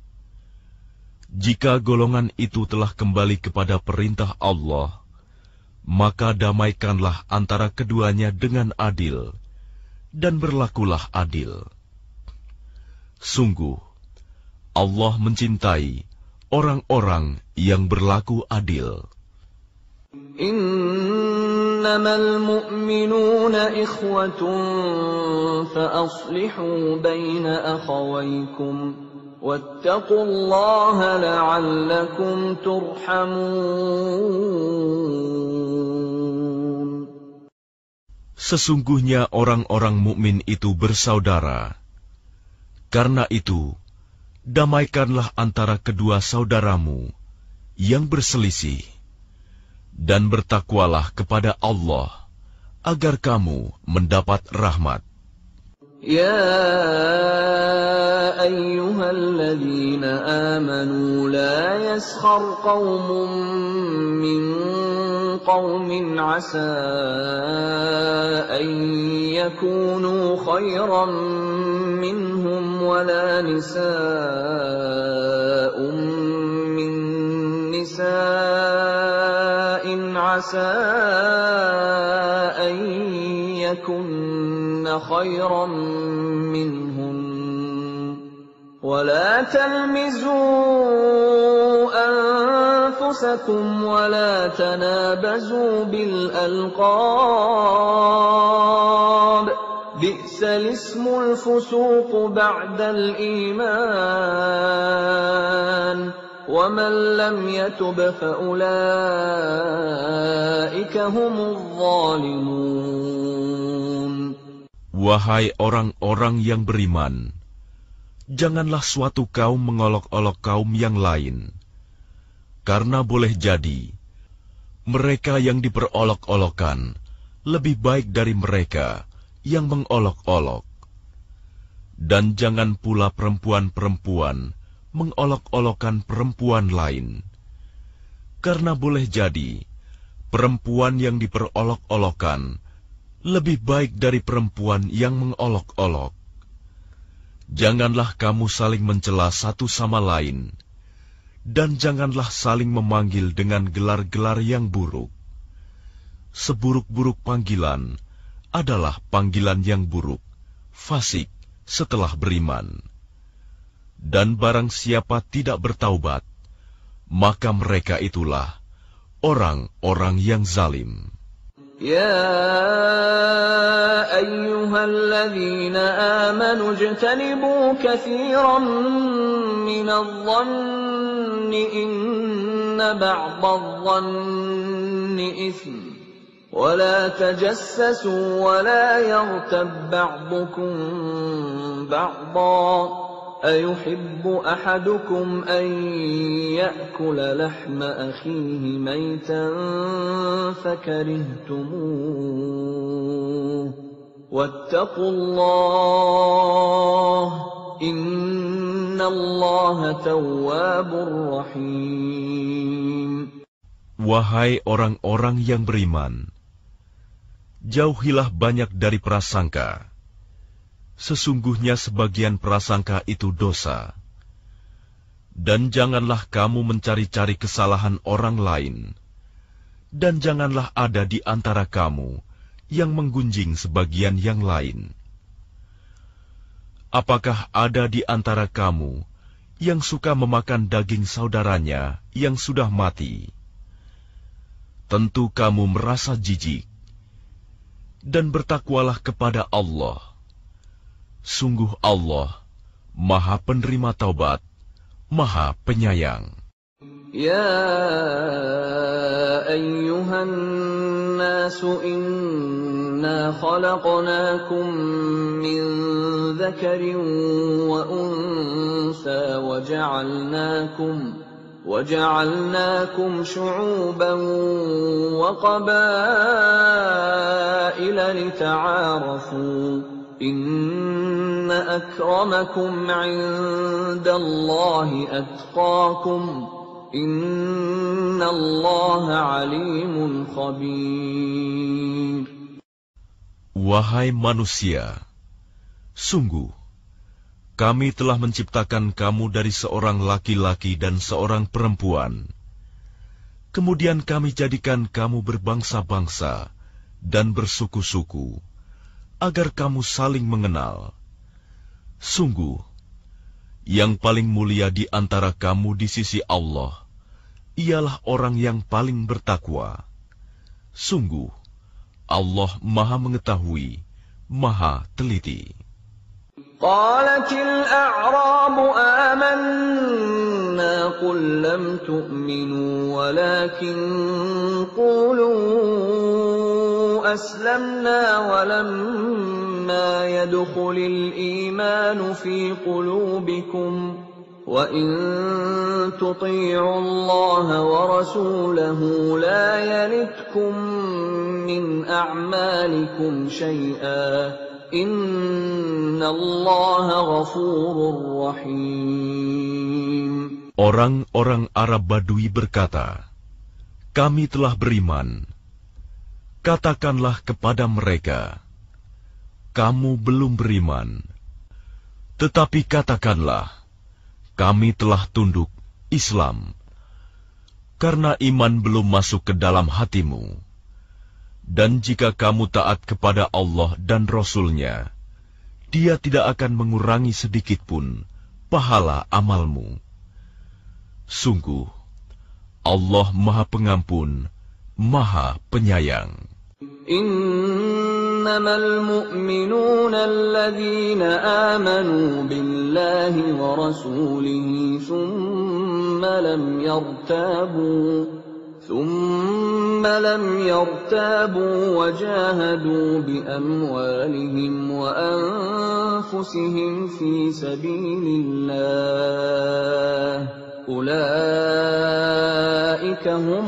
Jika golongan itu telah kembali kepada perintah Allah, maka damaikanlah antara keduanya dengan adil, dan berlakulah adil. Sungguh, Allah mencintai orang-orang yang berlaku adil. Innamal mu'minuna ikhwatun fa aslihu baina akhawaykum wattaqullaha la'allakum turhamun. Sesungguhnya orang-orang mukmin itu bersaudara. Karena itu, damaikanlah antara kedua saudaramu yang berselisih, dan bertakwalah kepada Allah, agar kamu mendapat rahmat. Ya ayyuhalladzina amanu la yaskhar qaumun min qaumin asa an yakunu khayran minhum wala nisaa'un min nisa'in asa an yakunna khayran minhum wala talmizu anfusakum wala tanabazu bil alqab bi'sal ismul fusuq ba'dal iman وَمَنْ لَمْ يَتُبْ فَأُولَئِكَ هُمُ الظَّالِمُونَ. Wahai orang-orang yang beriman, janganlah suatu kaum mengolok-olok kaum yang lain, karena boleh jadi mereka yang diperolok-olokan lebih baik dari mereka yang mengolok-olok. Dan jangan pula perempuan-perempuan mengolok-olokkan perempuan lain, karena boleh jadi perempuan yang diperolok-olokkan lebih baik dari perempuan yang mengolok-olok. Janganlah kamu saling mencela satu sama lain, dan janganlah saling memanggil dengan gelar-gelar yang buruk. Seburuk-buruk panggilan adalah panggilan yang buruk, fasik setelah beriman. Dan barang siapa tidak bertaubat, maka mereka itulah orang-orang yang zalim. Ya ayyuhalladzina amanu ijtanibu katsiran minadh-dhanni inna ba'dadh-dhanni itsm ولا تجسسوا ولا يغتب بعضكم بعضا أيحب أحدكم أن يأكل لحم أخيه ميتا فكرهتموه واتقوا الله إن الله تواب رحيم. Wahai orang-orang yang beriman, jauhilah banyak dari prasangka. Sesungguhnya sebagian prasangka itu dosa. Dan janganlah kamu mencari-cari kesalahan orang lain. Dan janganlah ada di antara kamu yang menggunjing sebagian yang lain. Apakah ada di antara kamu yang suka memakan daging saudaranya yang sudah mati? Tentu kamu merasa jijik. Dan bertakwalah kepada Allah. Sungguh Allah Maha Penerima Taubat, Maha Penyayang. Ya ayyuhan nasu inna khalaqnakum min dzakarin wa unsa wa ja'alnakum وَجَعَلْنَاكُمْ شُعُوبًا وَقَبَائِلَ لِتَعَارَفُوا إِنَّ أَكْرَمَكُمْ عِندَ اللَّهِ أَتْقَاكُمْ إِنَّ اللَّهَ عَلِيمٌ خَبِيرٌ. Wahai manusia, sungguh kami telah menciptakan kamu dari seorang laki-laki dan seorang perempuan. Kemudian kami jadikan kamu berbangsa-bangsa dan bersuku-suku, agar kamu saling mengenal. Sungguh, yang paling mulia di antara kamu di sisi Allah, ialah orang yang paling bertakwa. Sungguh, Allah Maha Mengetahui, Maha Teliti. قالت الأعراب آمنا قل لم تؤمنوا ولكن قولوا أسلمنا ولما يدخل الإيمان في قلوبكم وإن تطيعوا الله ورسوله لا يلتكم من أعمالكم شيئا Inna Allah ghafurur rahim. Orang-orang Arab Badui berkata, kami telah beriman. Katakanlah kepada mereka, kamu belum beriman. Tetapi katakanlah, kami telah tunduk Islam, karena iman belum masuk ke dalam hatimu. Dan jika kamu taat kepada Allah dan Rasul-Nya, Dia tidak akan mengurangi sedikitpun pahala amalmu. Sungguh, Allah Maha Pengampun, Maha Penyayang. Innamal mu'minuna alladhina amanu billahi wa rasulihi thumma lam yartabu ثم لم يرتابوا وجاهدوا بأموالهم وأنفسهم في سبيل الله أولئك هم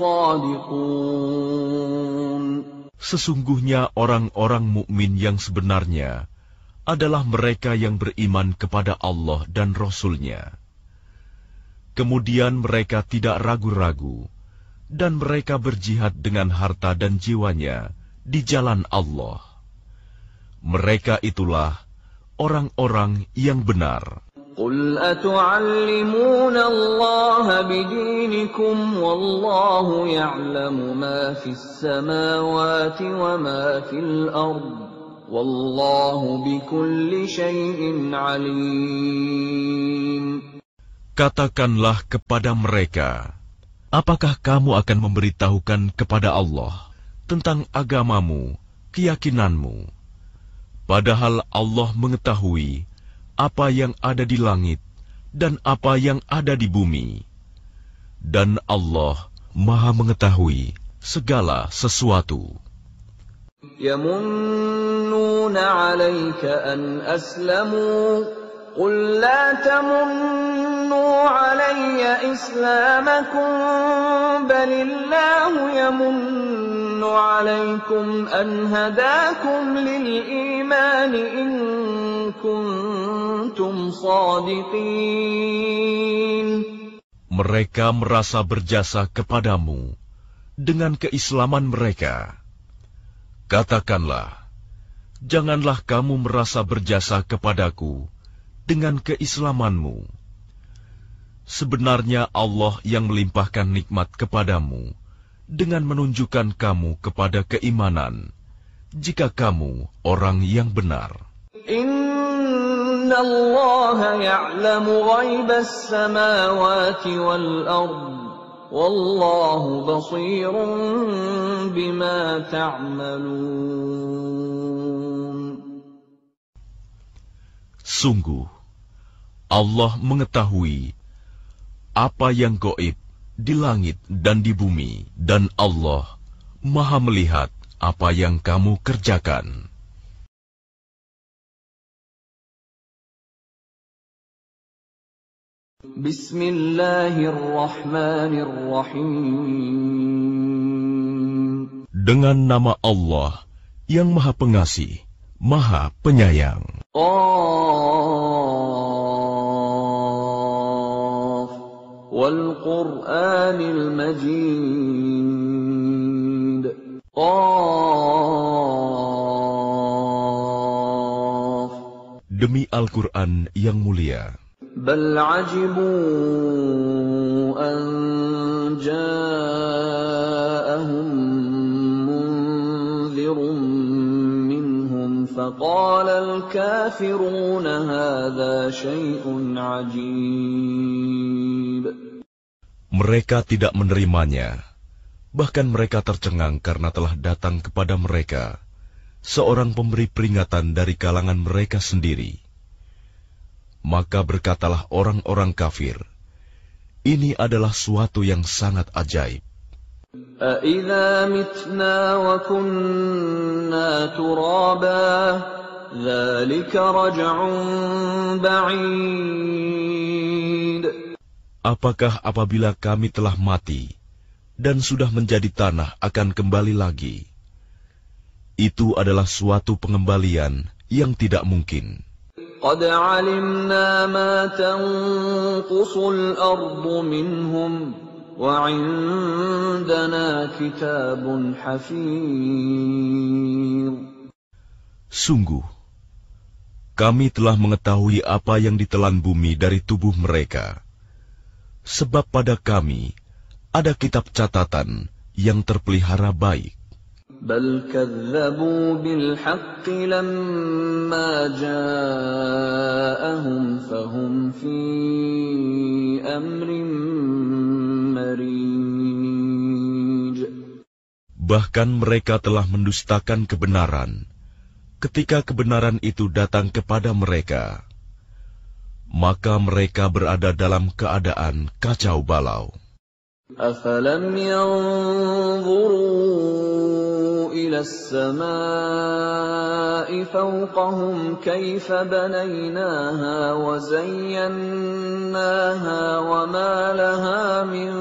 الصادقون. Sesungguhnya orang-orang mukmin yang sebenarnya adalah mereka yang beriman kepada Allah dan Rasul-Nya. Kemudian mereka tidak ragu-ragu dan mereka berjihad dengan harta dan jiwanya di jalan Allah. Mereka itulah orang-orang yang benar. Qul atu'allimuna Allah bidinikum wallahu ya'lamu ma fis samawati wa ma fil ard wallahu bikulli syai'in alim. Katakanlah kepada mereka, apakah kamu akan memberitahukan kepada Allah tentang agamamu, keyakinanmu? Padahal Allah mengetahui apa yang ada di langit dan apa yang ada di bumi. Dan Allah Maha Mengetahui segala sesuatu. Yamunnuna 'alaika an aslamu qul la tamunnu 'alayya islamakum balillahu yamunnu 'alaykum an hadakum lil iman in kuntum shadiqin. Mereka merasa berjasa kepadamu dengan keislaman mereka. Katakanlah, janganlah kamu merasa berjasa kepadaku dengan keislamanmu. Sebenarnya Allah yang melimpahkan nikmat kepadamu dengan menunjukkan kamu kepada keimanan, jika kamu orang yang benar. Inna Allah ya'lamu ghaibas samawati wal ardh. Wallahu basirun bima ta'malun. Sungguh, Allah mengetahui apa yang gaib di langit dan di bumi, dan Allah Maha melihat apa yang kamu kerjakan. Bismillahirrahmanirrahim. Dengan nama Allah yang Maha Pengasih, Maha Penyayang. Qaf wal Qur'anil Majid. Qaf. Demi Al-Quran yang mulia. Bal ajibu an ja'ahum munzirun minhum faqala al-kafiruna hadha syai'un ajib. Mereka tidak menerimanya, bahkan mereka tercengang karena telah datang kepada mereka seorang pemberi peringatan dari kalangan mereka sendiri. Maka berkatalah orang-orang kafir, ini adalah suatu yang sangat ajaib. أَإِذَا مِتْنَا وَكُنَّا تُرَابًا ذَلِكَ رَجْعٌ بَعِيدٌ. Apakah apabila kami telah mati dan sudah menjadi tanah akan kembali lagi? Itu adalah suatu pengembalian yang tidak mungkin. قَدْ عَلِمْنَا مَا تَنْقُصُ الْأَرْضُ مِنْهُمْ وَعِنْدَنَا كِتَابٌ حَفِيظٌ. Sungguh, kami telah mengetahui apa yang ditelan bumi dari tubuh mereka. Sebab pada kami ada kitab catatan yang terpelihara baik. بل كذبوا بالحق لما جاءهم فهم في أمر مريج. Bahkan mereka telah mendustakan kebenaran ketika kebenaran itu datang kepada mereka. Maka mereka berada dalam keadaan kacau balau. أفلم ينظروا إلى السماء فوقهم كيف بنيناها وزيناها وما لها من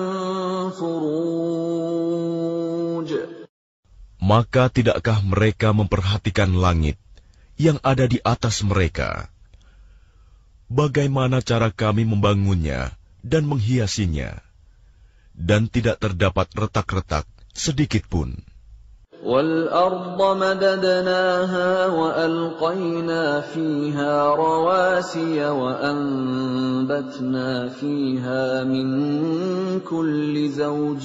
فروج. Maka tidakkah mereka memperhatikan langit yang ada di atas mereka? Bagaimana cara kami membangunnya dan menghiasinya? Dan tidak terdapat retak-retak sedikit pun. وَالْأَرْضَ مَدَدْنَاهَا وَأَلْقَيْنَا فِيهَا رَوَاسِيَ وَأَنبَتْنَا فِيهَا مِنْ كُلِّ زَوْجٍ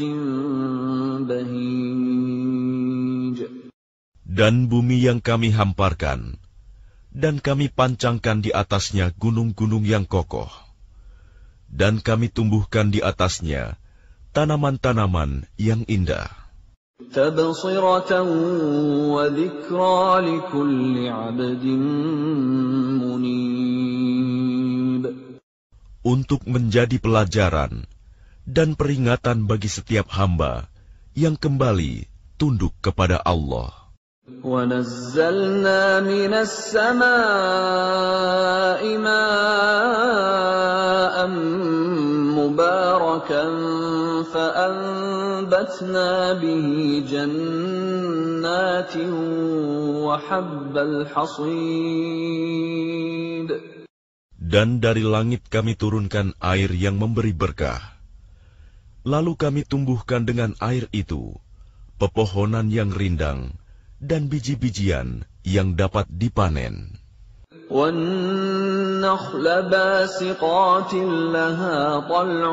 بَهِيجٍ. Dan bumi yang kami hamparkan, dan kami pancangkan di atasnya gunung-gunung yang kokoh, dan kami tumbuhkan di atasnya tanaman-tanaman yang indah. Tabsiratan wa dzikra likulli 'abdin munib. Untuk menjadi pelajaran dan peringatan bagi setiap hamba yang kembali tunduk kepada Allah. وَنَزَّلْنَا مِنَ السَّمَاءِ مَاءً مُبَارَكًا فَأَنبَتْنَا بِهِ جَنَّاتٍ وَحَبَّ الْحَصِيدِ. Dan dari langit kami turunkan air yang memberi berkah. Lalu kami tumbuhkan dengan air itu pepohonan yang rindang dan biji-bijian yang dapat dipanen. وَالنَّخْلَ بَاسِقَاتٍ لَهَا طَلْعٌ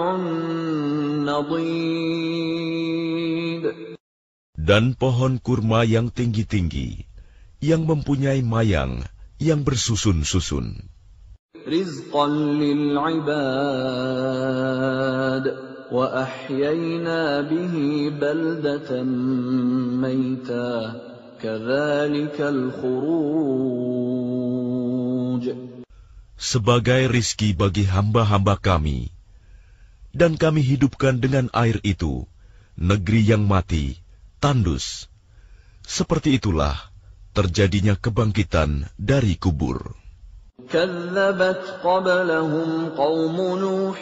نَضِيدٌ. Dan pohon kurma yang tinggi-tinggi, yang mempunyai mayang yang bersusun-susun. رِزْقًا لِلْعِبَادِ وَأَحْيَيْنَا بِهِ بَلْدَةً مَيْتًا كَذَلِكَ الْخُرُوجُ. Sebagai rizki bagi hamba-hamba kami, dan kami hidupkan dengan air itu negeri yang mati, tandus. Seperti itulah terjadinya kebangkitan dari kubur. كذبت قبلهم قوم نوح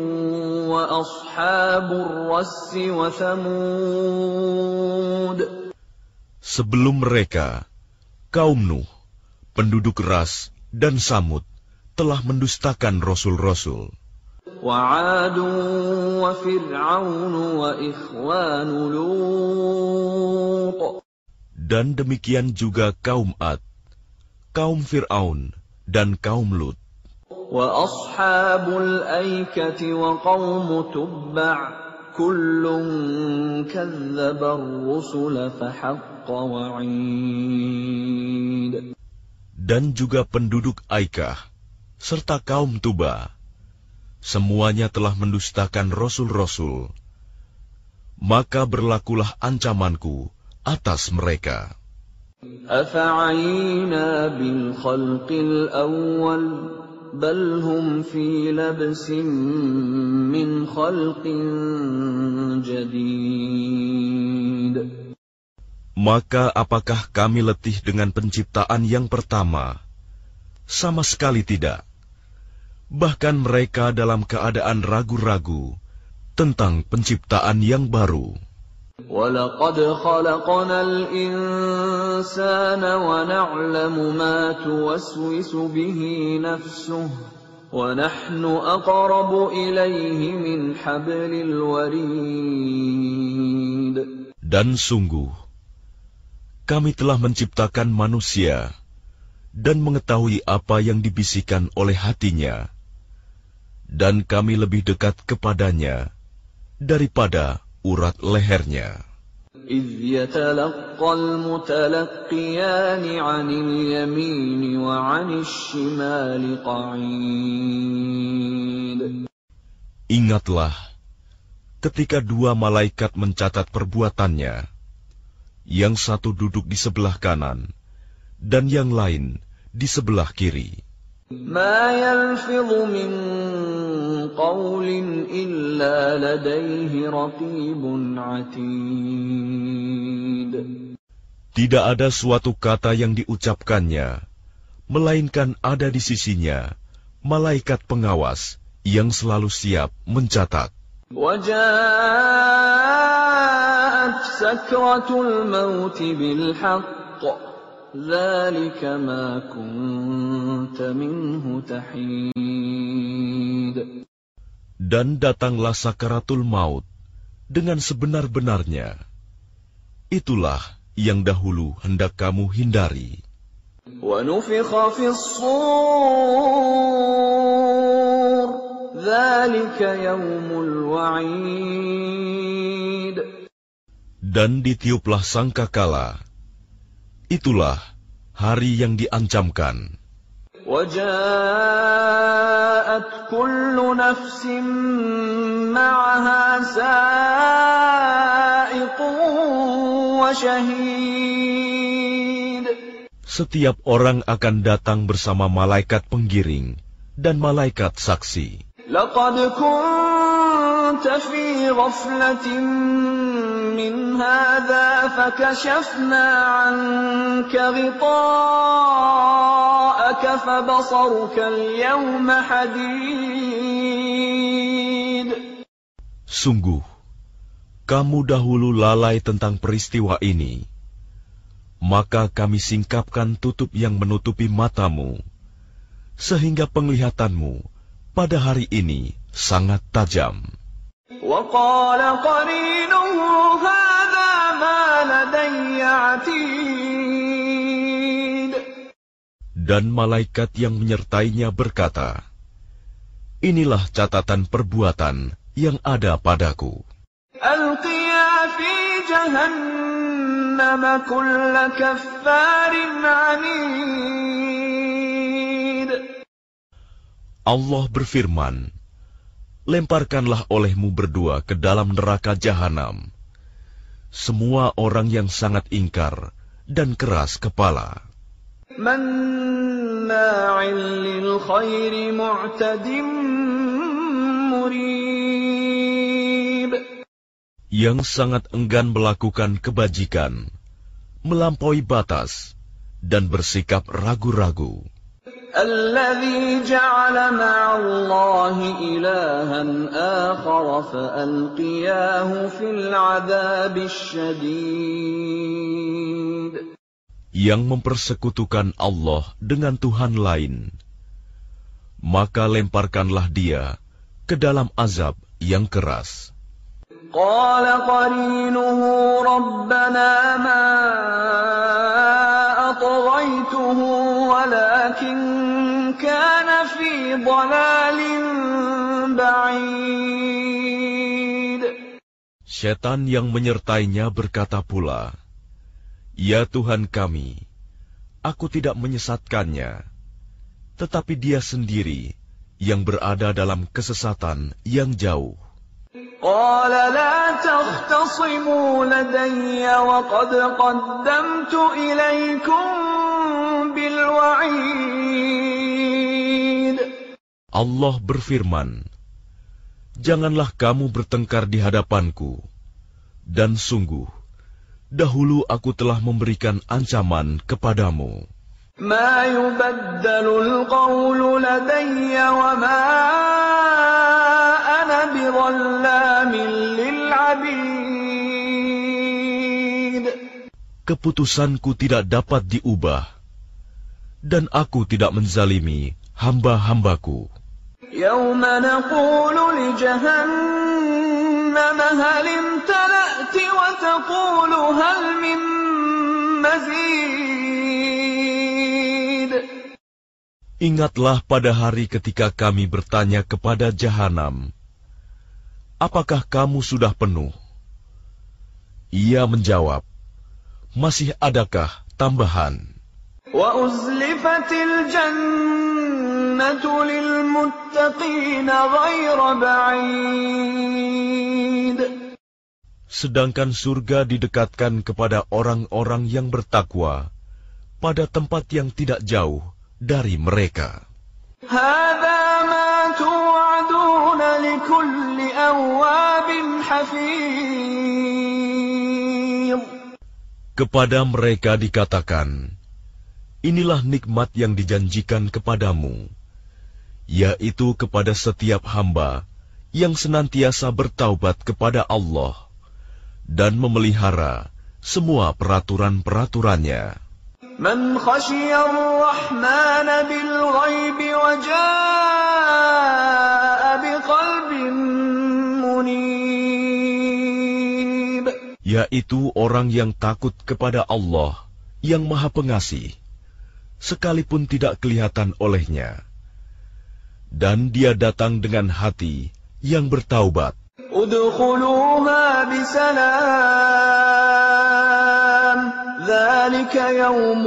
وأصحاب الرس وثمود. Sebelum mereka, kaum Nuh, penduduk Ras dan Samud telah mendustakan rasul-rasul. وعاد وفرعون وإخوان لوط. Dan demikian juga kaum Ad, kaum Fir'aun, dan kaum Lut. وَأَصْحَابُ الْأَيْكَةِ وَقَوْمُ تُبَّعٍ كُلٌّ كَذَّبَ الرُّسُلَ فَحَقَّ وَعِيدٌ. Dan juga penduduk Aikah, serta kaum Tuba, semuanya telah mendustakan rasul-rasul. Maka berlakulah ancamanku atas mereka. أَفَعَيِينَا بِالْخَلْقِ الْأَوَّلِ بَلْ هُمْ فِي لَبْسٍ مِّنْ خَلْقٍ جَدِيدٍ. Maka apakah kami letih dengan penciptaan yang pertama? Sama sekali tidak. Bahkan mereka dalam keadaan ragu-ragu tentang penciptaan yang baru. وَلَقَدْ خَلَقْنَا الْإِنسَانَ وَنَعْلَمُ مَا تُوَسْوِسُ بِهِ نَفْسُهُ وَنَحْنُ أَقْرَبُ إِلَيْهِ مِنْ حَبْلِ الْوَرِيدِ. Dan sungguh, kami telah menciptakan manusia dan mengetahui apa yang dibisikkan oleh hatinya, dan kami lebih dekat kepadanya daripada urat lehernya. إِذْ يَتَلَقَّى الْمُتَلَقِّيَانِ عَنِ الْيَمِينِ وَعَنِ الشِّمَالِ قَعِيدٌ. Ingatlah, ketika dua malaikat mencatat perbuatannya, yang satu duduk di sebelah kanan, dan yang lain di sebelah kiri. مَا يَلْفِظُ مِنْ قَوْلٍ إِلَّا لَدَيْهِ رَقِيبٌ عَتِيدٌ. Tidak ada suatu kata yang diucapkannya, melainkan ada di sisinya malaikat pengawas yang selalu siap mencatat. وَجَاءَتْ سَكْرَةُ الْمَوْتِ بِالْحَقِّ ذَلِكَ مَا كُنْتَ مِنْهُ تَحِيدُ. Dan datanglah sakaratul maut dengan sebenar-benarnya. Itulah yang dahulu hendak kamu hindari. وَنُفِخَ فِي الصُّورِ ذَلِكَ يَوْمُ الْوَعِيدِ. Dan ditiuplah sangkakala. Itulah hari yang diancamkan. وَجَاءَتْ كُلُّ نَفْسٍ مَّعَهَا سَائِقٌ وَشَهِيدٌ. Setiap orang akan datang bersama malaikat penggiring dan malaikat saksi. لَقَدْ كُنتَ فِي غَفْلَةٍ من هذا فكشفنا عنك غطاءك فبصرك اليوم حديد. Sungguh, kamu dahulu lalai tentang peristiwa ini, maka kami singkapkan tutup yang menutupi matamu, sehingga penglihatanmu pada hari ini sangat tajam. وقال قرينه هذا ما لدي عتيد. Dan malaikat yang menyertainya berkata, inilah catatan perbuatan yang ada padaku. ألقيا في جهنم كل كفار عنيد. Allah berfirman, lemparkanlah olehmu berdua ke dalam neraka jahanam semua orang yang sangat ingkar dan keras kepala, مناع للخير معتد مريب. yang sangat enggan melakukan kebajikan, melampaui batas, dan bersikap ragu-ragu. الذي جعل مع الله إلها آخر فألقياه في العذاب الشديد. Yang mempersekutukan Allah dengan Tuhan lain, maka lemparkanlah dia ke dalam azab yang keras. قال قرينه ربنا ما أطغيته ولكن كان في ضلال بعيد. Setan yang menyertainya berkata pula, ya Tuhan kami, aku tidak menyesatkannya, tetapi dia sendiri yang berada dalam kesesatan yang jauh. قال لا تختصموا لدي وقد قدمت إليكم بالوعيد. Allah berfirman, janganlah kamu bertengkar di hadapanku, dan sungguh, dahulu aku telah memberikan ancaman kepadamu. ما يبدل القول لدي وما أنا بظلام للعبيد. Keputusanku tidak dapat diubah, dan aku tidak menzalimi hamba-hambaku. يوم نقول لجهنم هل امتلأت وتقول هل من مزيد. Ingatlah pada hari ketika kami bertanya kepada jahanam, apakah kamu sudah penuh? Ia menjawab, masih adakah tambahan? وَأُزْلِفَتِ الْجَنَّةُ لِلْمُتَّقِينَ غَيْرَ بَعِيدٍ. Sedangkan surga didekatkan kepada orang-orang yang bertakwa pada tempat yang tidak jauh dari mereka. هَذَا مَا تُوعَدُونَ لِكُلِّ أَوَّابٍ حَفِيظٍ. Kepada mereka dikatakan, inilah nikmat yang dijanjikan kepadamu, yaitu kepada setiap hamba yang senantiasa bertaubat kepada Allah dan memelihara semua peraturan-peraturannya. من خشي الرحمن بالغيب وجاء بقلب منيب. Yaitu orang yang takut kepada Allah yang Maha Pengasih, sekalipun tidak kelihatan olehnya, dan dia datang dengan hati yang bertaubat. ادخلوها بسلام ذلك يوم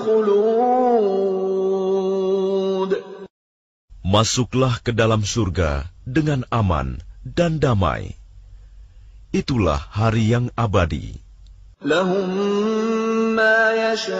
الخلود. Masuklah ke dalam surga dengan aman dan damai. Itulah hari yang abadi. لهم ما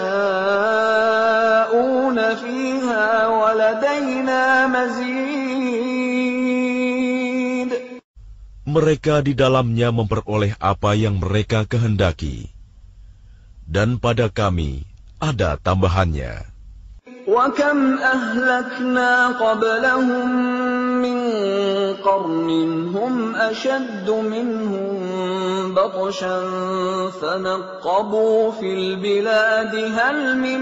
يشاءون فيها ولدينا مزيد. Mereka di dalamnya memperoleh apa yang mereka kehendaki, dan pada kami ada tambahannya. وَكَمْ أَهْلَكْنَا قَبْلَهُمْ مِنْ قَرْنٍ هُمْ أَشَدُّ مِنْهُمْ بَطْشًا فَنَقَّبُوا فِي الْبِلَادِ هَلْ مِنْ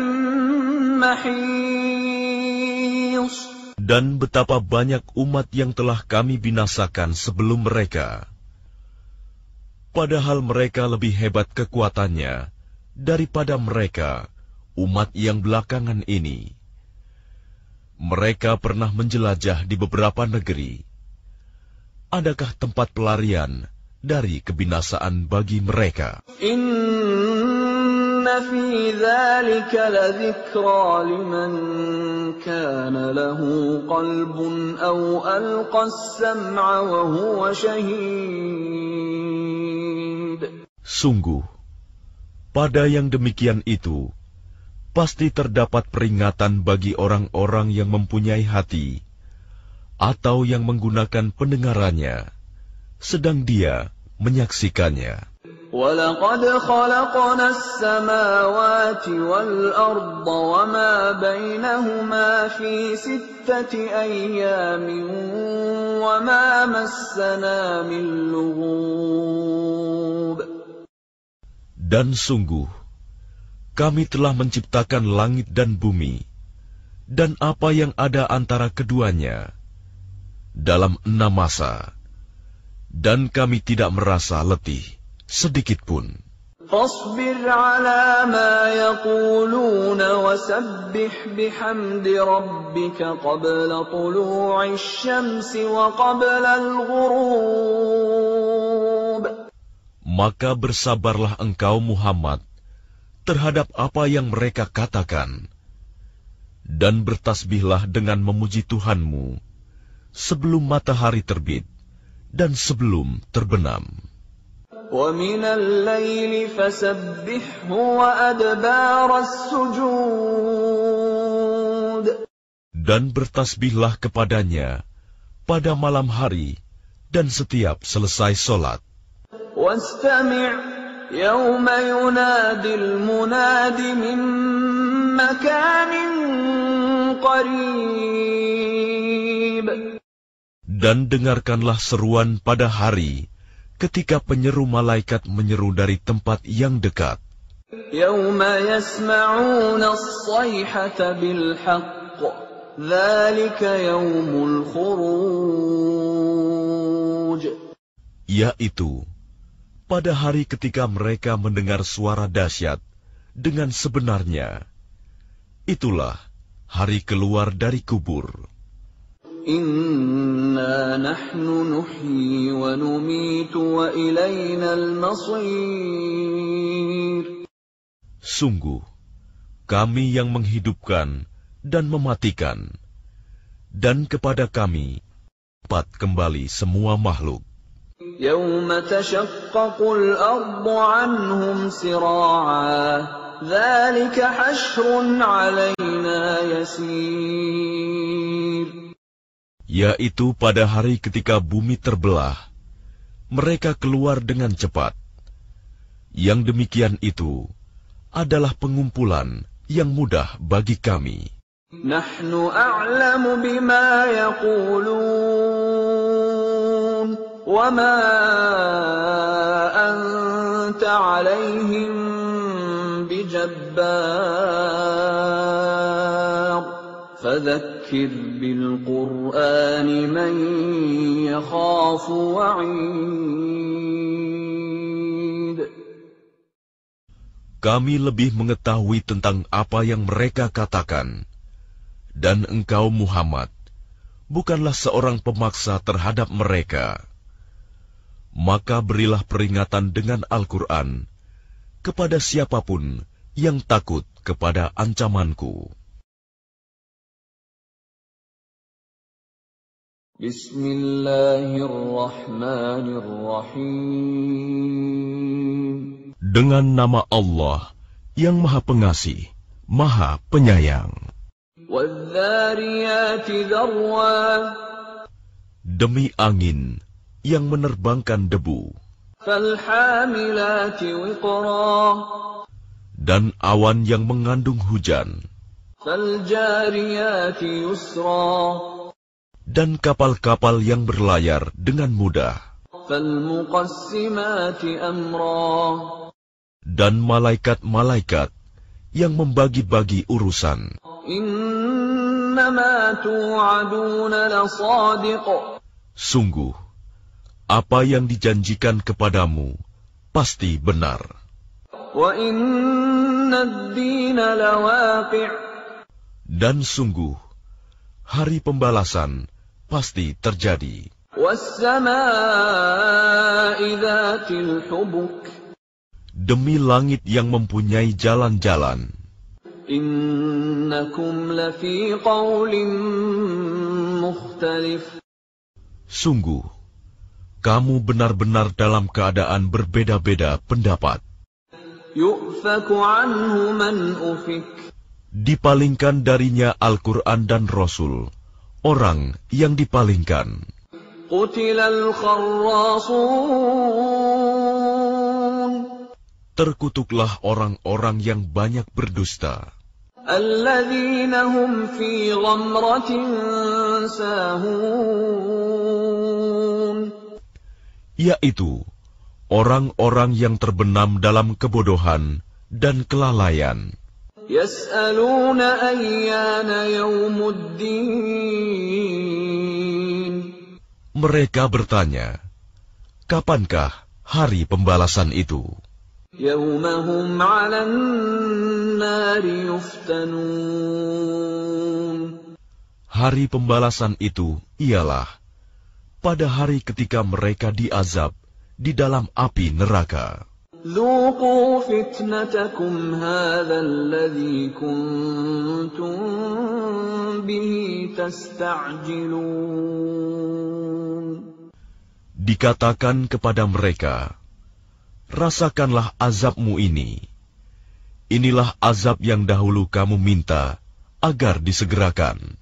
مَحِيصٍ. Dan betapa banyak umat yang telah kami binasakan sebelum mereka, padahal mereka lebih hebat kekuatannya daripada mereka, umat yang belakangan ini. Mereka pernah menjelajah di beberapa negeri. Adakah tempat pelarian dari kebinasaan bagi mereka? Inna fi dzalika ladzikra liman kana lahu qalbun aw alqa as-sam'a wa huwa shahid. Sungguh, pada yang demikian itu pasti terdapat peringatan bagi orang-orang yang mempunyai hati atau yang menggunakan pendengarannya, sedang dia menyaksikannya. وَلَقَدْ خَلَقْنَا السَّمَاوَاتِ وَالْأَرْضَ وَمَا بَيْنَهُمَا فِي سِتَّةِ أَيَّامٍ وَمَا مَسَّنَا مِن لُّغُوبٍ. Dan sungguh, kami telah menciptakan langit dan bumi, dan apa yang ada antara keduanya, dalam enam masa, dan kami tidak merasa letih sedikitpun. فَاصْبِرْ عَلَى مَا يَقُولُونَ وَسَبِّحْ بِحَمْدِ رَبِّكَ قَبْلَ طُلُوعِ الشَّمْسِ وَقَبْلَ الْغُرُوبِ. Maka bersabarlah engkau Muhammad terhadap apa yang mereka katakan, dan bertasbihlah dengan memuji Tuhanmu sebelum matahari terbit dan sebelum terbenam. وَمِنَ اللَّيْلِ فَسَبِّحْهُ وَأَدْبَارَ السُّجُودِ. Dan bertasbihlah kepadanya pada malam hari dan setiap selesai solat. وَاسْتَمِعْ يَوْمَ يُنَادِ الْمُنَادِ مِن مَّكَانٍ قَرِيبٍ. Dan dengarkanlah seruan pada hari ketika penyeru malaikat menyeru dari tempat yang dekat. يَوْمَ يَسْمَعُونَ الصَّيْحَةَ بِالْحَقِّ ذَلِكَ يَوْمُ الْخُرُوجِ. Yaitu pada hari ketika mereka mendengar suara dahsyat dengan sebenarnya. Itulah hari keluar dari kubur. Inna nahnu nuhyi wa numitu wa ilayna al-masir. Sungguh, kami yang menghidupkan dan mematikan, dan kepada kami dapat kembali semua makhluk. يَوْمَ تَشَقَّقُ الْأَرْضُ عَنْهُمْ سِرَاعًا ذَلِكَ حَشْرٌ عَلَيْنَا يَسِيرٌ. Yaitu pada hari ketika bumi terbelah, mereka keluar dengan cepat. Yang demikian itu adalah pengumpulan yang mudah bagi kami. Nahnu a'lamu bima yaqulun wa ma anta 'alaihim bijabbar fadhakkir bil qur'ani man yakhafu wa'id. Kami lebih mengetahui tentang apa yang mereka katakan, dan engkau Muhammad bukanlah seorang pemaksa terhadap mereka. Maka berilah peringatan dengan Al-Quran kepada siapapun yang takut kepada ancamanku. Bismillahirrahmanirrahim. Dengan nama Allah yang Maha Pengasih, Maha Penyayang. وَالذَّارِيَاتِ ذَرْوًا. Demi angin yang menerbangkan debu, فالحاملات وقرا dan awan yang mengandung hujan, فالجاريات يسرا dan kapal-kapal yang berlayar dengan mudah, فالمقسمات أمرا dan malaikat-malaikat yang membagi-bagi urusan. إنما توعدون لصادق Sungguh, apa yang dijanjikan kepadamu pasti benar. وإن الدين لواقع Dan sungguh, hari pembalasan pasti terjadi. والسماء ذات الحبك Demi langit yang mempunyai jalan-jalan, إنكم لفي قول مختلف sungguh, kamu benar-benar dalam keadaan berbeda-beda pendapat. يؤفك عنه من أفك Dipalingkan darinya Al-Quran dan Rasul, orang yang dipalingkan. قتل الخراصون Terkutuklah orang-orang yang banyak berdusta, الذين هم في غمرة ساهون yaitu orang-orang yang terbenam dalam kebodohan dan kelalaian. يسألون أيان يوم الدين Mereka bertanya, kapankah hari pembalasan itu? يوم هم على النار يفتنون Hari pembalasan itu ialah pada hari ketika mereka diazab di dalam api neraka. ذوقوا فتنتكم هذا الذي كنتم به تستعجلون. Dikatakan kepada mereka, rasakanlah azabmu ini. Inilah azab yang dahulu kamu minta agar disegerakan.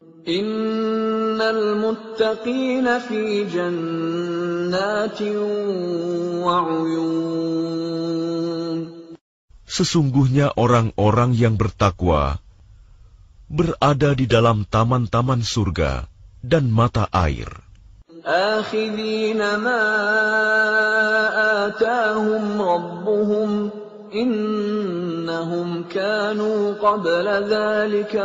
Innal muttaqina fi jannatin wa uyun. Sesungguhnya orang-orang yang bertakwa berada di dalam taman-taman surga dan mata air. Akhidina ma atahum rabbuhum innahum kanu qabla dhalika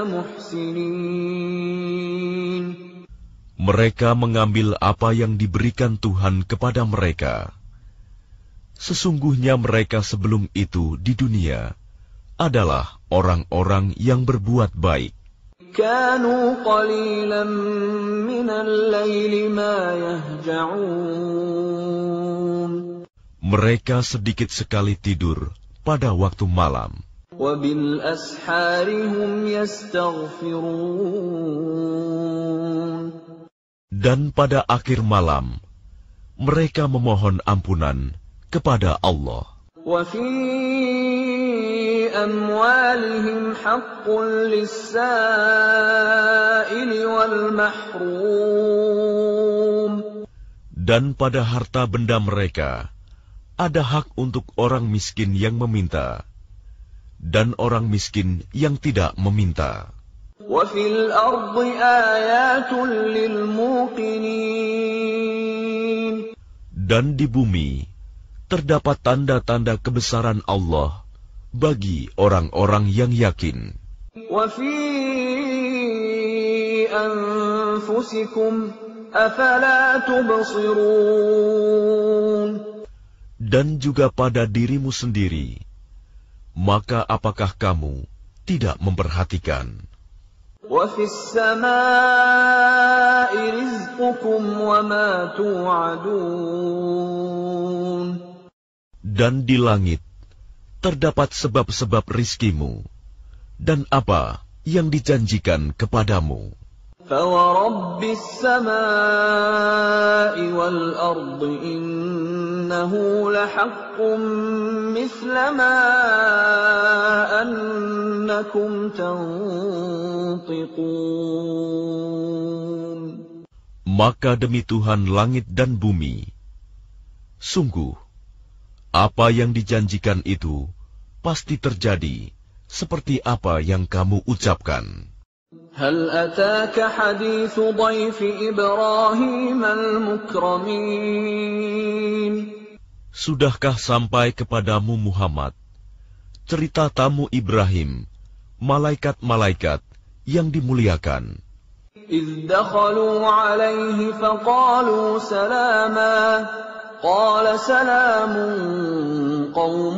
muhsinin. Mereka mengambil apa yang diberikan Tuhan kepada mereka. Sesungguhnya mereka sebelum itu di dunia adalah orang-orang yang berbuat baik. كانوا قليلا من الليل ما يهجعون. Mereka sedikit sekali tidur pada waktu malam. وبالأسحار هم يستغفرون. Dan pada akhir malam, mereka memohon ampunan kepada Allah. وفي أموالهم حق للسائل والمحروم. Dan pada harta benda mereka, ada hak untuk orang miskin yang meminta, dan orang miskin yang tidak meminta. وفي الأرض آيات للموقنين. Dan di bumi, terdapat tanda-tanda kebesaran Allah bagi orang-orang yang yakin. وفي أنفسكم أفلا تبصرون. Dan juga pada dirimu sendiri, maka apakah kamu tidak memperhatikan? وفي السماء رزقكم وما توعدون. Dan di langit terdapat sebab-sebab rizkimu dan apa yang dijanjikan kepadamu. فورب السماء والأرض إنه لحق مثل ما أنكم تنطقون. Maka demi Tuhan langit dan bumi, sungguh, apa yang dijanjikan itu pasti terjadi seperti apa yang kamu ucapkan. هل أتاك حديث ضيف إبراهيم المكرمين Sudahkah sampai kepadamu Muhammad cerita tamu Ibrahim, malaikat-malaikat yang dimuliakan? إذ دخلوا عليه فقالوا سلاما قال سلام قوم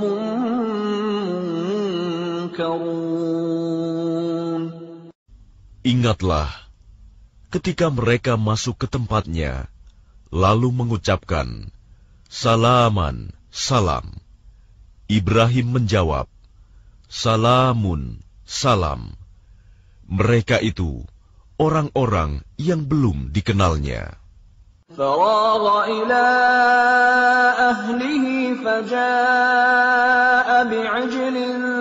منكرون Ingatlah ketika mereka masuk ke tempatnya, lalu mengucapkan, Salaman, salam. Ibrahim menjawab, Salamun, salam. Mereka itu orang-orang yang belum dikenalnya. فراغ إلى أهله فجاء بعجل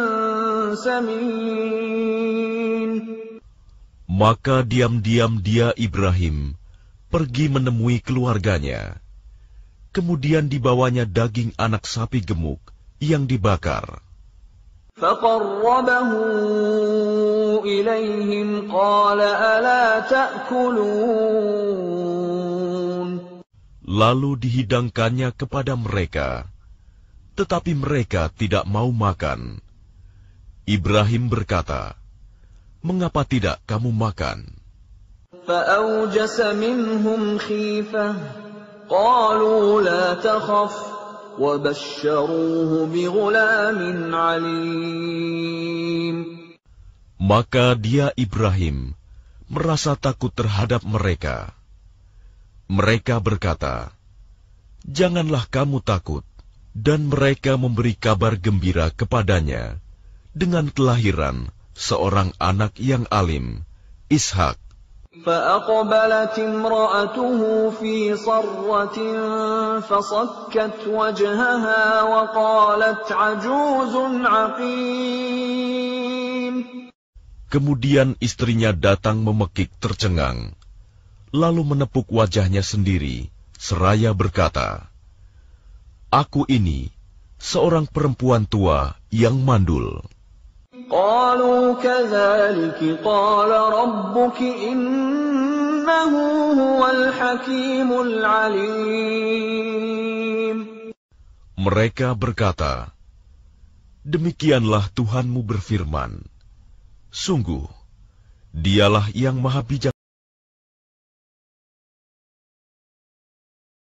سمين Maka diam-diam dia Ibrahim pergi menemui keluarganya. Kemudian dibawanya daging anak sapi gemuk yang dibakar. فقربه إليهم قال ألا تأكلون Lalu dihidangkannya kepada mereka, tetapi mereka tidak mau makan. Ibrahim berkata, Mengapa tidak kamu makan? فأوجس منهم خيفة قالوا لا تخف وبشروه بغلام عليم. Maka dia Ibrahim merasa takut terhadap mereka. Mereka berkata, Janganlah kamu takut, dan mereka memberi kabar gembira kepadanya dengan kelahiran seorang anak yang alim, Ishak. فأقبلت امرأته في صرة فصكت وجهها وقالت عجوز عقيم. Kemudian istrinya datang memekik tercengang, lalu menepuk wajahnya sendiri, seraya berkata, Aku ini seorang perempuan tua yang mandul. قالوا كذلك قال ربك إنه هو الحكيم العليم. Mereka berkata, Demikianlah Tuhanmu berfirman, Sungguh, dialah yang maha bijak.